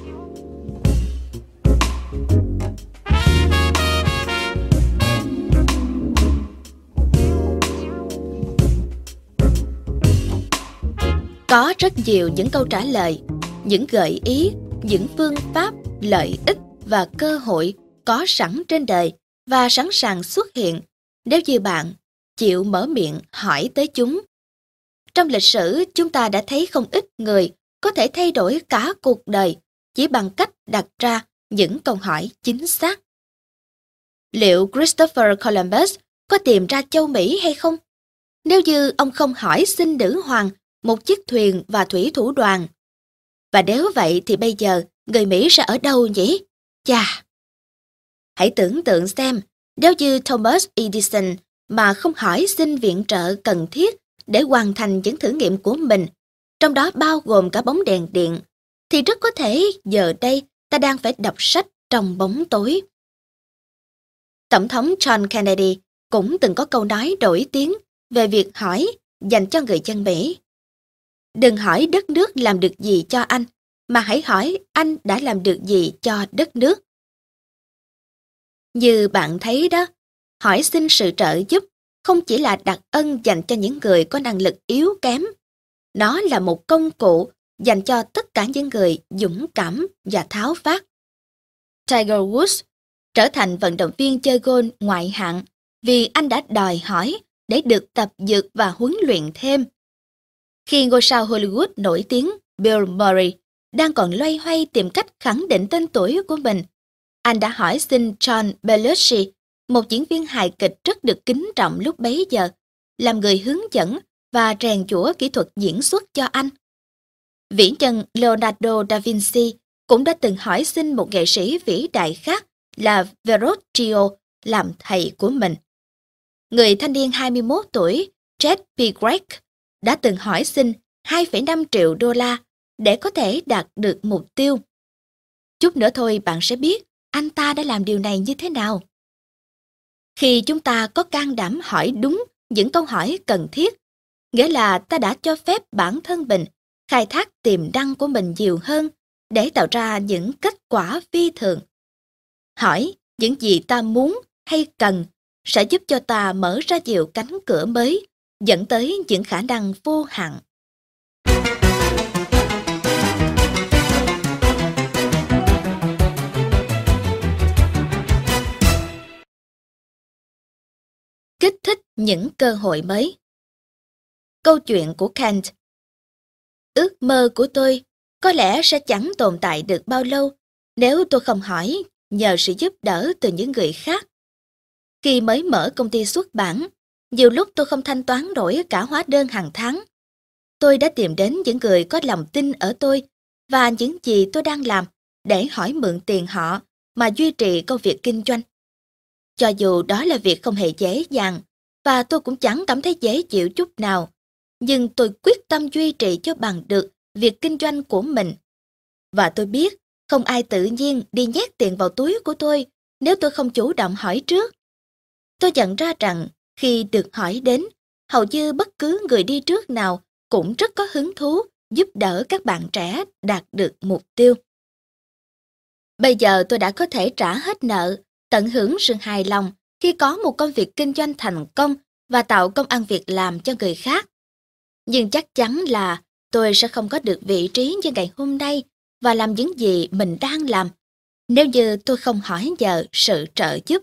S2: Có rất nhiều những câu trả lời, những gợi ý, những phương pháp, lợi ích và cơ hội có sẵn trên đời và sẵn sàng xuất hiện nếu như bạn chịu mở miệng hỏi tới chúng. Trong lịch sử, chúng ta đã thấy không ít người có thể thay đổi cả cuộc đời chỉ bằng cách đặt ra những câu hỏi chính xác. Liệu Christopher Columbus có tìm ra châu Mỹ hay không? Nếu như ông không hỏi xin nữ hoàng một chiếc thuyền và thủy thủ đoàn. Và nếu vậy thì bây giờ người Mỹ sẽ ở đâu nhỉ? Chà! Hãy tưởng tượng xem, nếu như Thomas Edison mà không hỏi xin viện trợ cần thiết để hoàn thành những thử nghiệm của mình, trong đó bao gồm cả bóng đèn điện, thì rất có thể giờ đây ta đang phải đọc sách trong bóng tối. Tổng thống John Kennedy cũng từng có câu nói nổi tiếng về việc hỏi dành cho người dân Mỹ. Đừng hỏi đất nước làm được gì cho anh, mà hãy hỏi anh đã làm được gì cho đất nước. Như bạn thấy đó, hỏi xin sự trợ giúp không chỉ là đặc ân dành cho những người có năng lực yếu kém. Nó là một công cụ dành cho tất cả những người dũng cảm và tháo vát. Tiger Woods trở thành vận động viên chơi golf ngoại hạng vì anh đã đòi hỏi để được tập dượt và huấn luyện thêm. Khi ngôi sao Hollywood nổi tiếng Bill Murray đang còn loay hoay tìm cách khẳng định tên tuổi của mình, anh đã hỏi xin John Belushi, một diễn viên hài kịch rất được kính trọng lúc bấy giờ, làm người hướng dẫn và rèn giũa kỹ thuật diễn xuất cho anh. Vĩ nhân Leonardo da Vinci cũng đã từng hỏi xin một nghệ sĩ vĩ đại khác là Verrocchio làm thầy của mình. Người thanh niên 21 tuổi Chet Pigrek đã từng hỏi xin 2,5 triệu đô la để có thể đạt được mục tiêu. Chút nữa thôi bạn sẽ biết anh ta đã làm điều này như thế nào. Khi chúng ta có can đảm hỏi đúng những câu hỏi cần thiết, nghĩa là ta đã cho phép bản thân mình khai thác tiềm năng của mình nhiều hơn để tạo ra những kết quả phi thường. Hỏi những gì ta muốn hay cần sẽ giúp cho ta mở ra nhiều cánh cửa mới, dẫn tới những khả năng vô hạn. Kích thích những cơ hội mới. Câu chuyện của Kant. Ước mơ của tôi có lẽ sẽ chẳng tồn tại được bao lâu nếu tôi không hỏi nhờ sự giúp đỡ từ những người khác. Khi mới mở công ty xuất bản, nhiều lúc tôi không thanh toán nổi cả hóa đơn hàng tháng. Tôi đã tìm đến những người có lòng tin ở tôi và những gì tôi đang làm để hỏi mượn tiền họ mà duy trì công việc kinh doanh. Cho dù đó là việc không hề dễ dàng và tôi cũng chẳng cảm thấy dễ chịu chút nào, nhưng tôi quyết tâm duy trì cho bằng được việc kinh doanh của mình. Và tôi biết không ai tự nhiên đi nhét tiền vào túi của tôi nếu tôi không chủ động hỏi trước. Tôi nhận ra rằng khi được hỏi đến, hầu như bất cứ người đi trước nào cũng rất có hứng thú giúp đỡ các bạn trẻ đạt được mục tiêu. Bây giờ tôi đã có thể trả hết nợ, tận hưởng sự hài lòng khi có một công việc kinh doanh thành công và tạo công ăn việc làm cho người khác. Nhưng chắc chắn là tôi sẽ không có được vị trí như ngày hôm nay và làm những gì mình đang làm nếu như tôi không hỏi nhờ sự trợ giúp.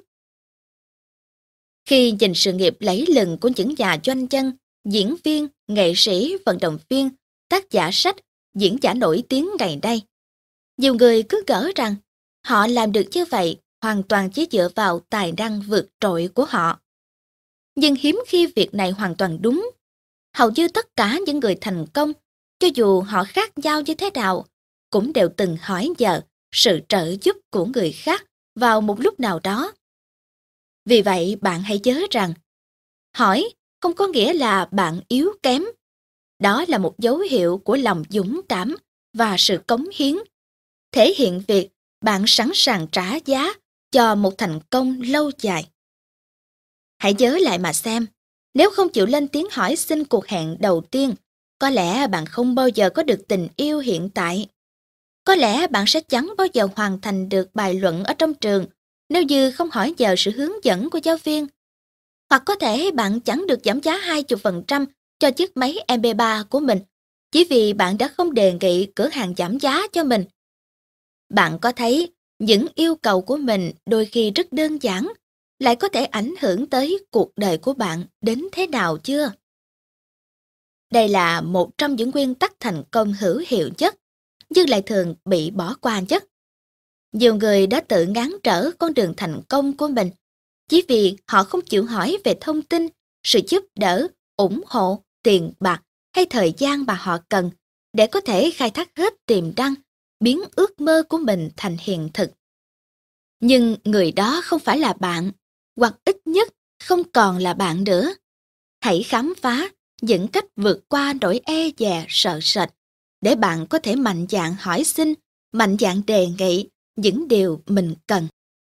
S2: Khi nhìn sự nghiệp lẫy lừng của những nhà doanh nhân, diễn viên, nghệ sĩ, vận động viên, tác giả sách, diễn giả nổi tiếng ngày nay, nhiều người cứ ngỡ rằng họ làm được như vậy hoàn toàn chỉ dựa vào tài năng vượt trội của họ. Nhưng hiếm khi việc này hoàn toàn đúng. Hầu như tất cả những người thành công, cho dù họ khác nhau như thế nào, cũng đều từng hỏi nhờ sự trợ giúp của người khác vào một lúc nào đó. Vì vậy bạn hãy nhớ rằng, hỏi không có nghĩa là bạn yếu kém. Đó là một dấu hiệu của lòng dũng cảm và sự cống hiến, thể hiện việc bạn sẵn sàng trả giá cho một thành công lâu dài. Hãy nhớ lại mà xem, nếu không chịu lên tiếng hỏi xin cuộc hẹn đầu tiên, có lẽ bạn không bao giờ có được tình yêu hiện tại. Có lẽ bạn sẽ chẳng bao giờ hoàn thành được bài luận ở trong trường nếu như không hỏi nhờ sự hướng dẫn của giáo viên. Hoặc có thể bạn chẳng được giảm giá 20% cho chiếc máy MP3 của mình chỉ vì bạn đã không đề nghị cửa hàng giảm giá cho mình. Bạn có thấy những yêu cầu của mình đôi khi rất đơn giản lại có thể ảnh hưởng tới cuộc đời của bạn đến thế nào chưa? Đây là một trong những nguyên tắc thành công hữu hiệu nhất, nhưng lại thường bị bỏ qua nhất. Nhiều người đã tự ngáng trở con đường thành công của mình chỉ vì họ không chịu hỏi về thông tin, sự giúp đỡ, ủng hộ, tiền bạc hay thời gian mà họ cần để có thể khai thác hết tiềm năng, biến ước mơ của mình thành hiện thực. Nhưng người đó không phải là bạn, hoặc ít nhất không còn là bạn nữa. Hãy khám phá những cách vượt qua nỗi e dè sợ sệt để bạn có thể mạnh dạn hỏi xin, mạnh dạn đề nghị những điều mình cần.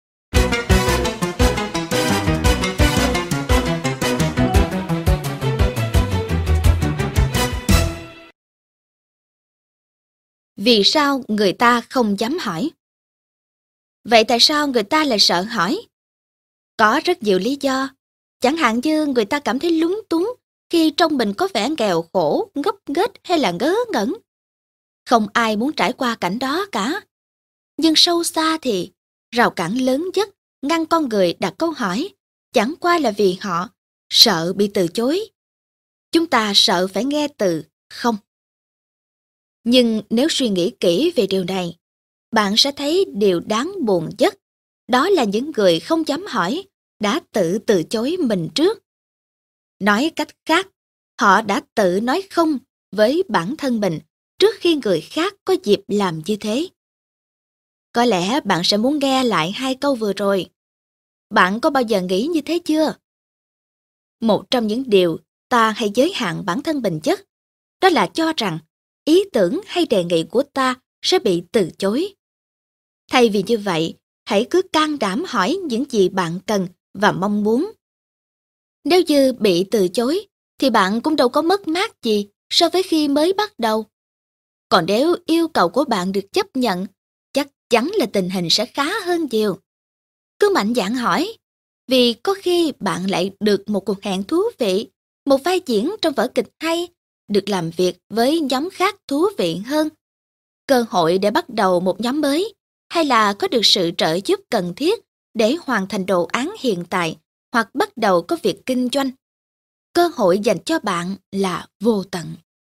S2: Vì sao người ta không dám hỏi? Vậy tại sao người ta lại sợ hỏi? Có rất nhiều lý do. Chẳng hạn như người ta cảm thấy lúng túng khi trong mình có vẻ nghèo khổ, ngốc nghếch hay là ngớ ngẩn. Không ai muốn trải qua cảnh đó cả. Nhưng sâu xa thì, rào cản lớn nhất ngăn con người đặt câu hỏi chẳng qua là vì họ sợ bị từ chối. Chúng ta sợ phải nghe từ không. Nhưng nếu suy nghĩ kỹ về điều này, bạn sẽ thấy điều đáng buồn nhất. Đó là những người không dám hỏi đã tự từ chối mình trước. Nói cách khác, họ đã tự nói không với bản thân mình trước khi người khác có dịp làm như thế. Có lẽ bạn sẽ muốn nghe lại 2 câu vừa rồi. Bạn có bao giờ nghĩ như thế chưa? Một trong những điều ta hay giới hạn bản thân mình nhất, đó là cho rằng ý tưởng hay đề nghị của ta sẽ bị từ chối. Thay vì như vậy, hãy cứ can đảm hỏi những gì bạn cần và mong muốn. Nếu như bị từ chối, thì bạn cũng đâu có mất mát gì so với khi mới bắt đầu. Còn nếu yêu cầu của bạn được chấp nhận, chắc chắn là tình hình sẽ khá hơn nhiều. Cứ mạnh dạn hỏi, vì có khi bạn lại được một cuộc hẹn thú vị, một vai diễn trong vở kịch hay, được làm việc với nhóm khác thú vị hơn, cơ hội để bắt đầu một nhóm mới, hay là có được sự trợ giúp cần thiết để hoàn thành đồ án hiện tại hoặc bắt đầu có việc kinh doanh. Cơ hội dành cho bạn là vô tận.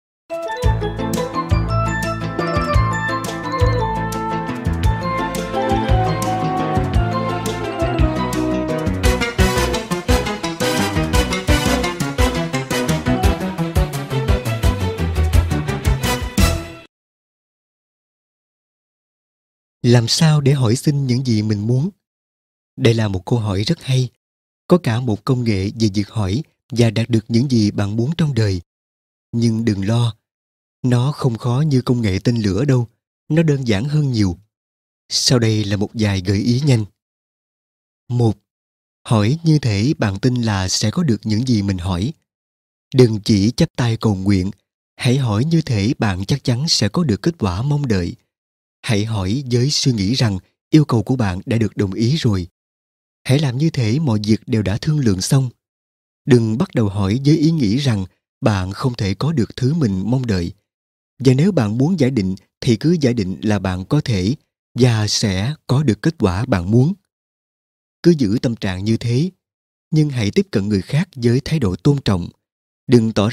S1: Làm sao để hỏi xin những gì mình muốn? Đây là một câu hỏi rất hay. Có cả một công nghệ về việc hỏi và đạt được những gì bạn muốn trong đời. Nhưng đừng lo, nó không khó như công nghệ tên lửa đâu. Nó đơn giản hơn nhiều. Sau đây là một vài gợi ý nhanh. 1. Hỏi như thể bạn tin là sẽ có được những gì mình hỏi. Đừng chỉ chắp tay cầu nguyện. Hãy hỏi như thể bạn chắc chắn sẽ có được kết quả mong đợi. Hãy hỏi với suy nghĩ rằng yêu cầu của bạn đã được đồng ý rồi. Hãy làm như thể mọi việc đều đã thương lượng xong. Đừng bắt đầu hỏi với ý nghĩ rằng bạn không thể có được thứ mình mong đợi. Và nếu bạn muốn giả định thì cứ giả định là bạn có thể và sẽ có được kết quả bạn muốn. Cứ giữ tâm trạng như thế, nhưng hãy tiếp cận người khác với thái độ tôn trọng. Đừng tỏ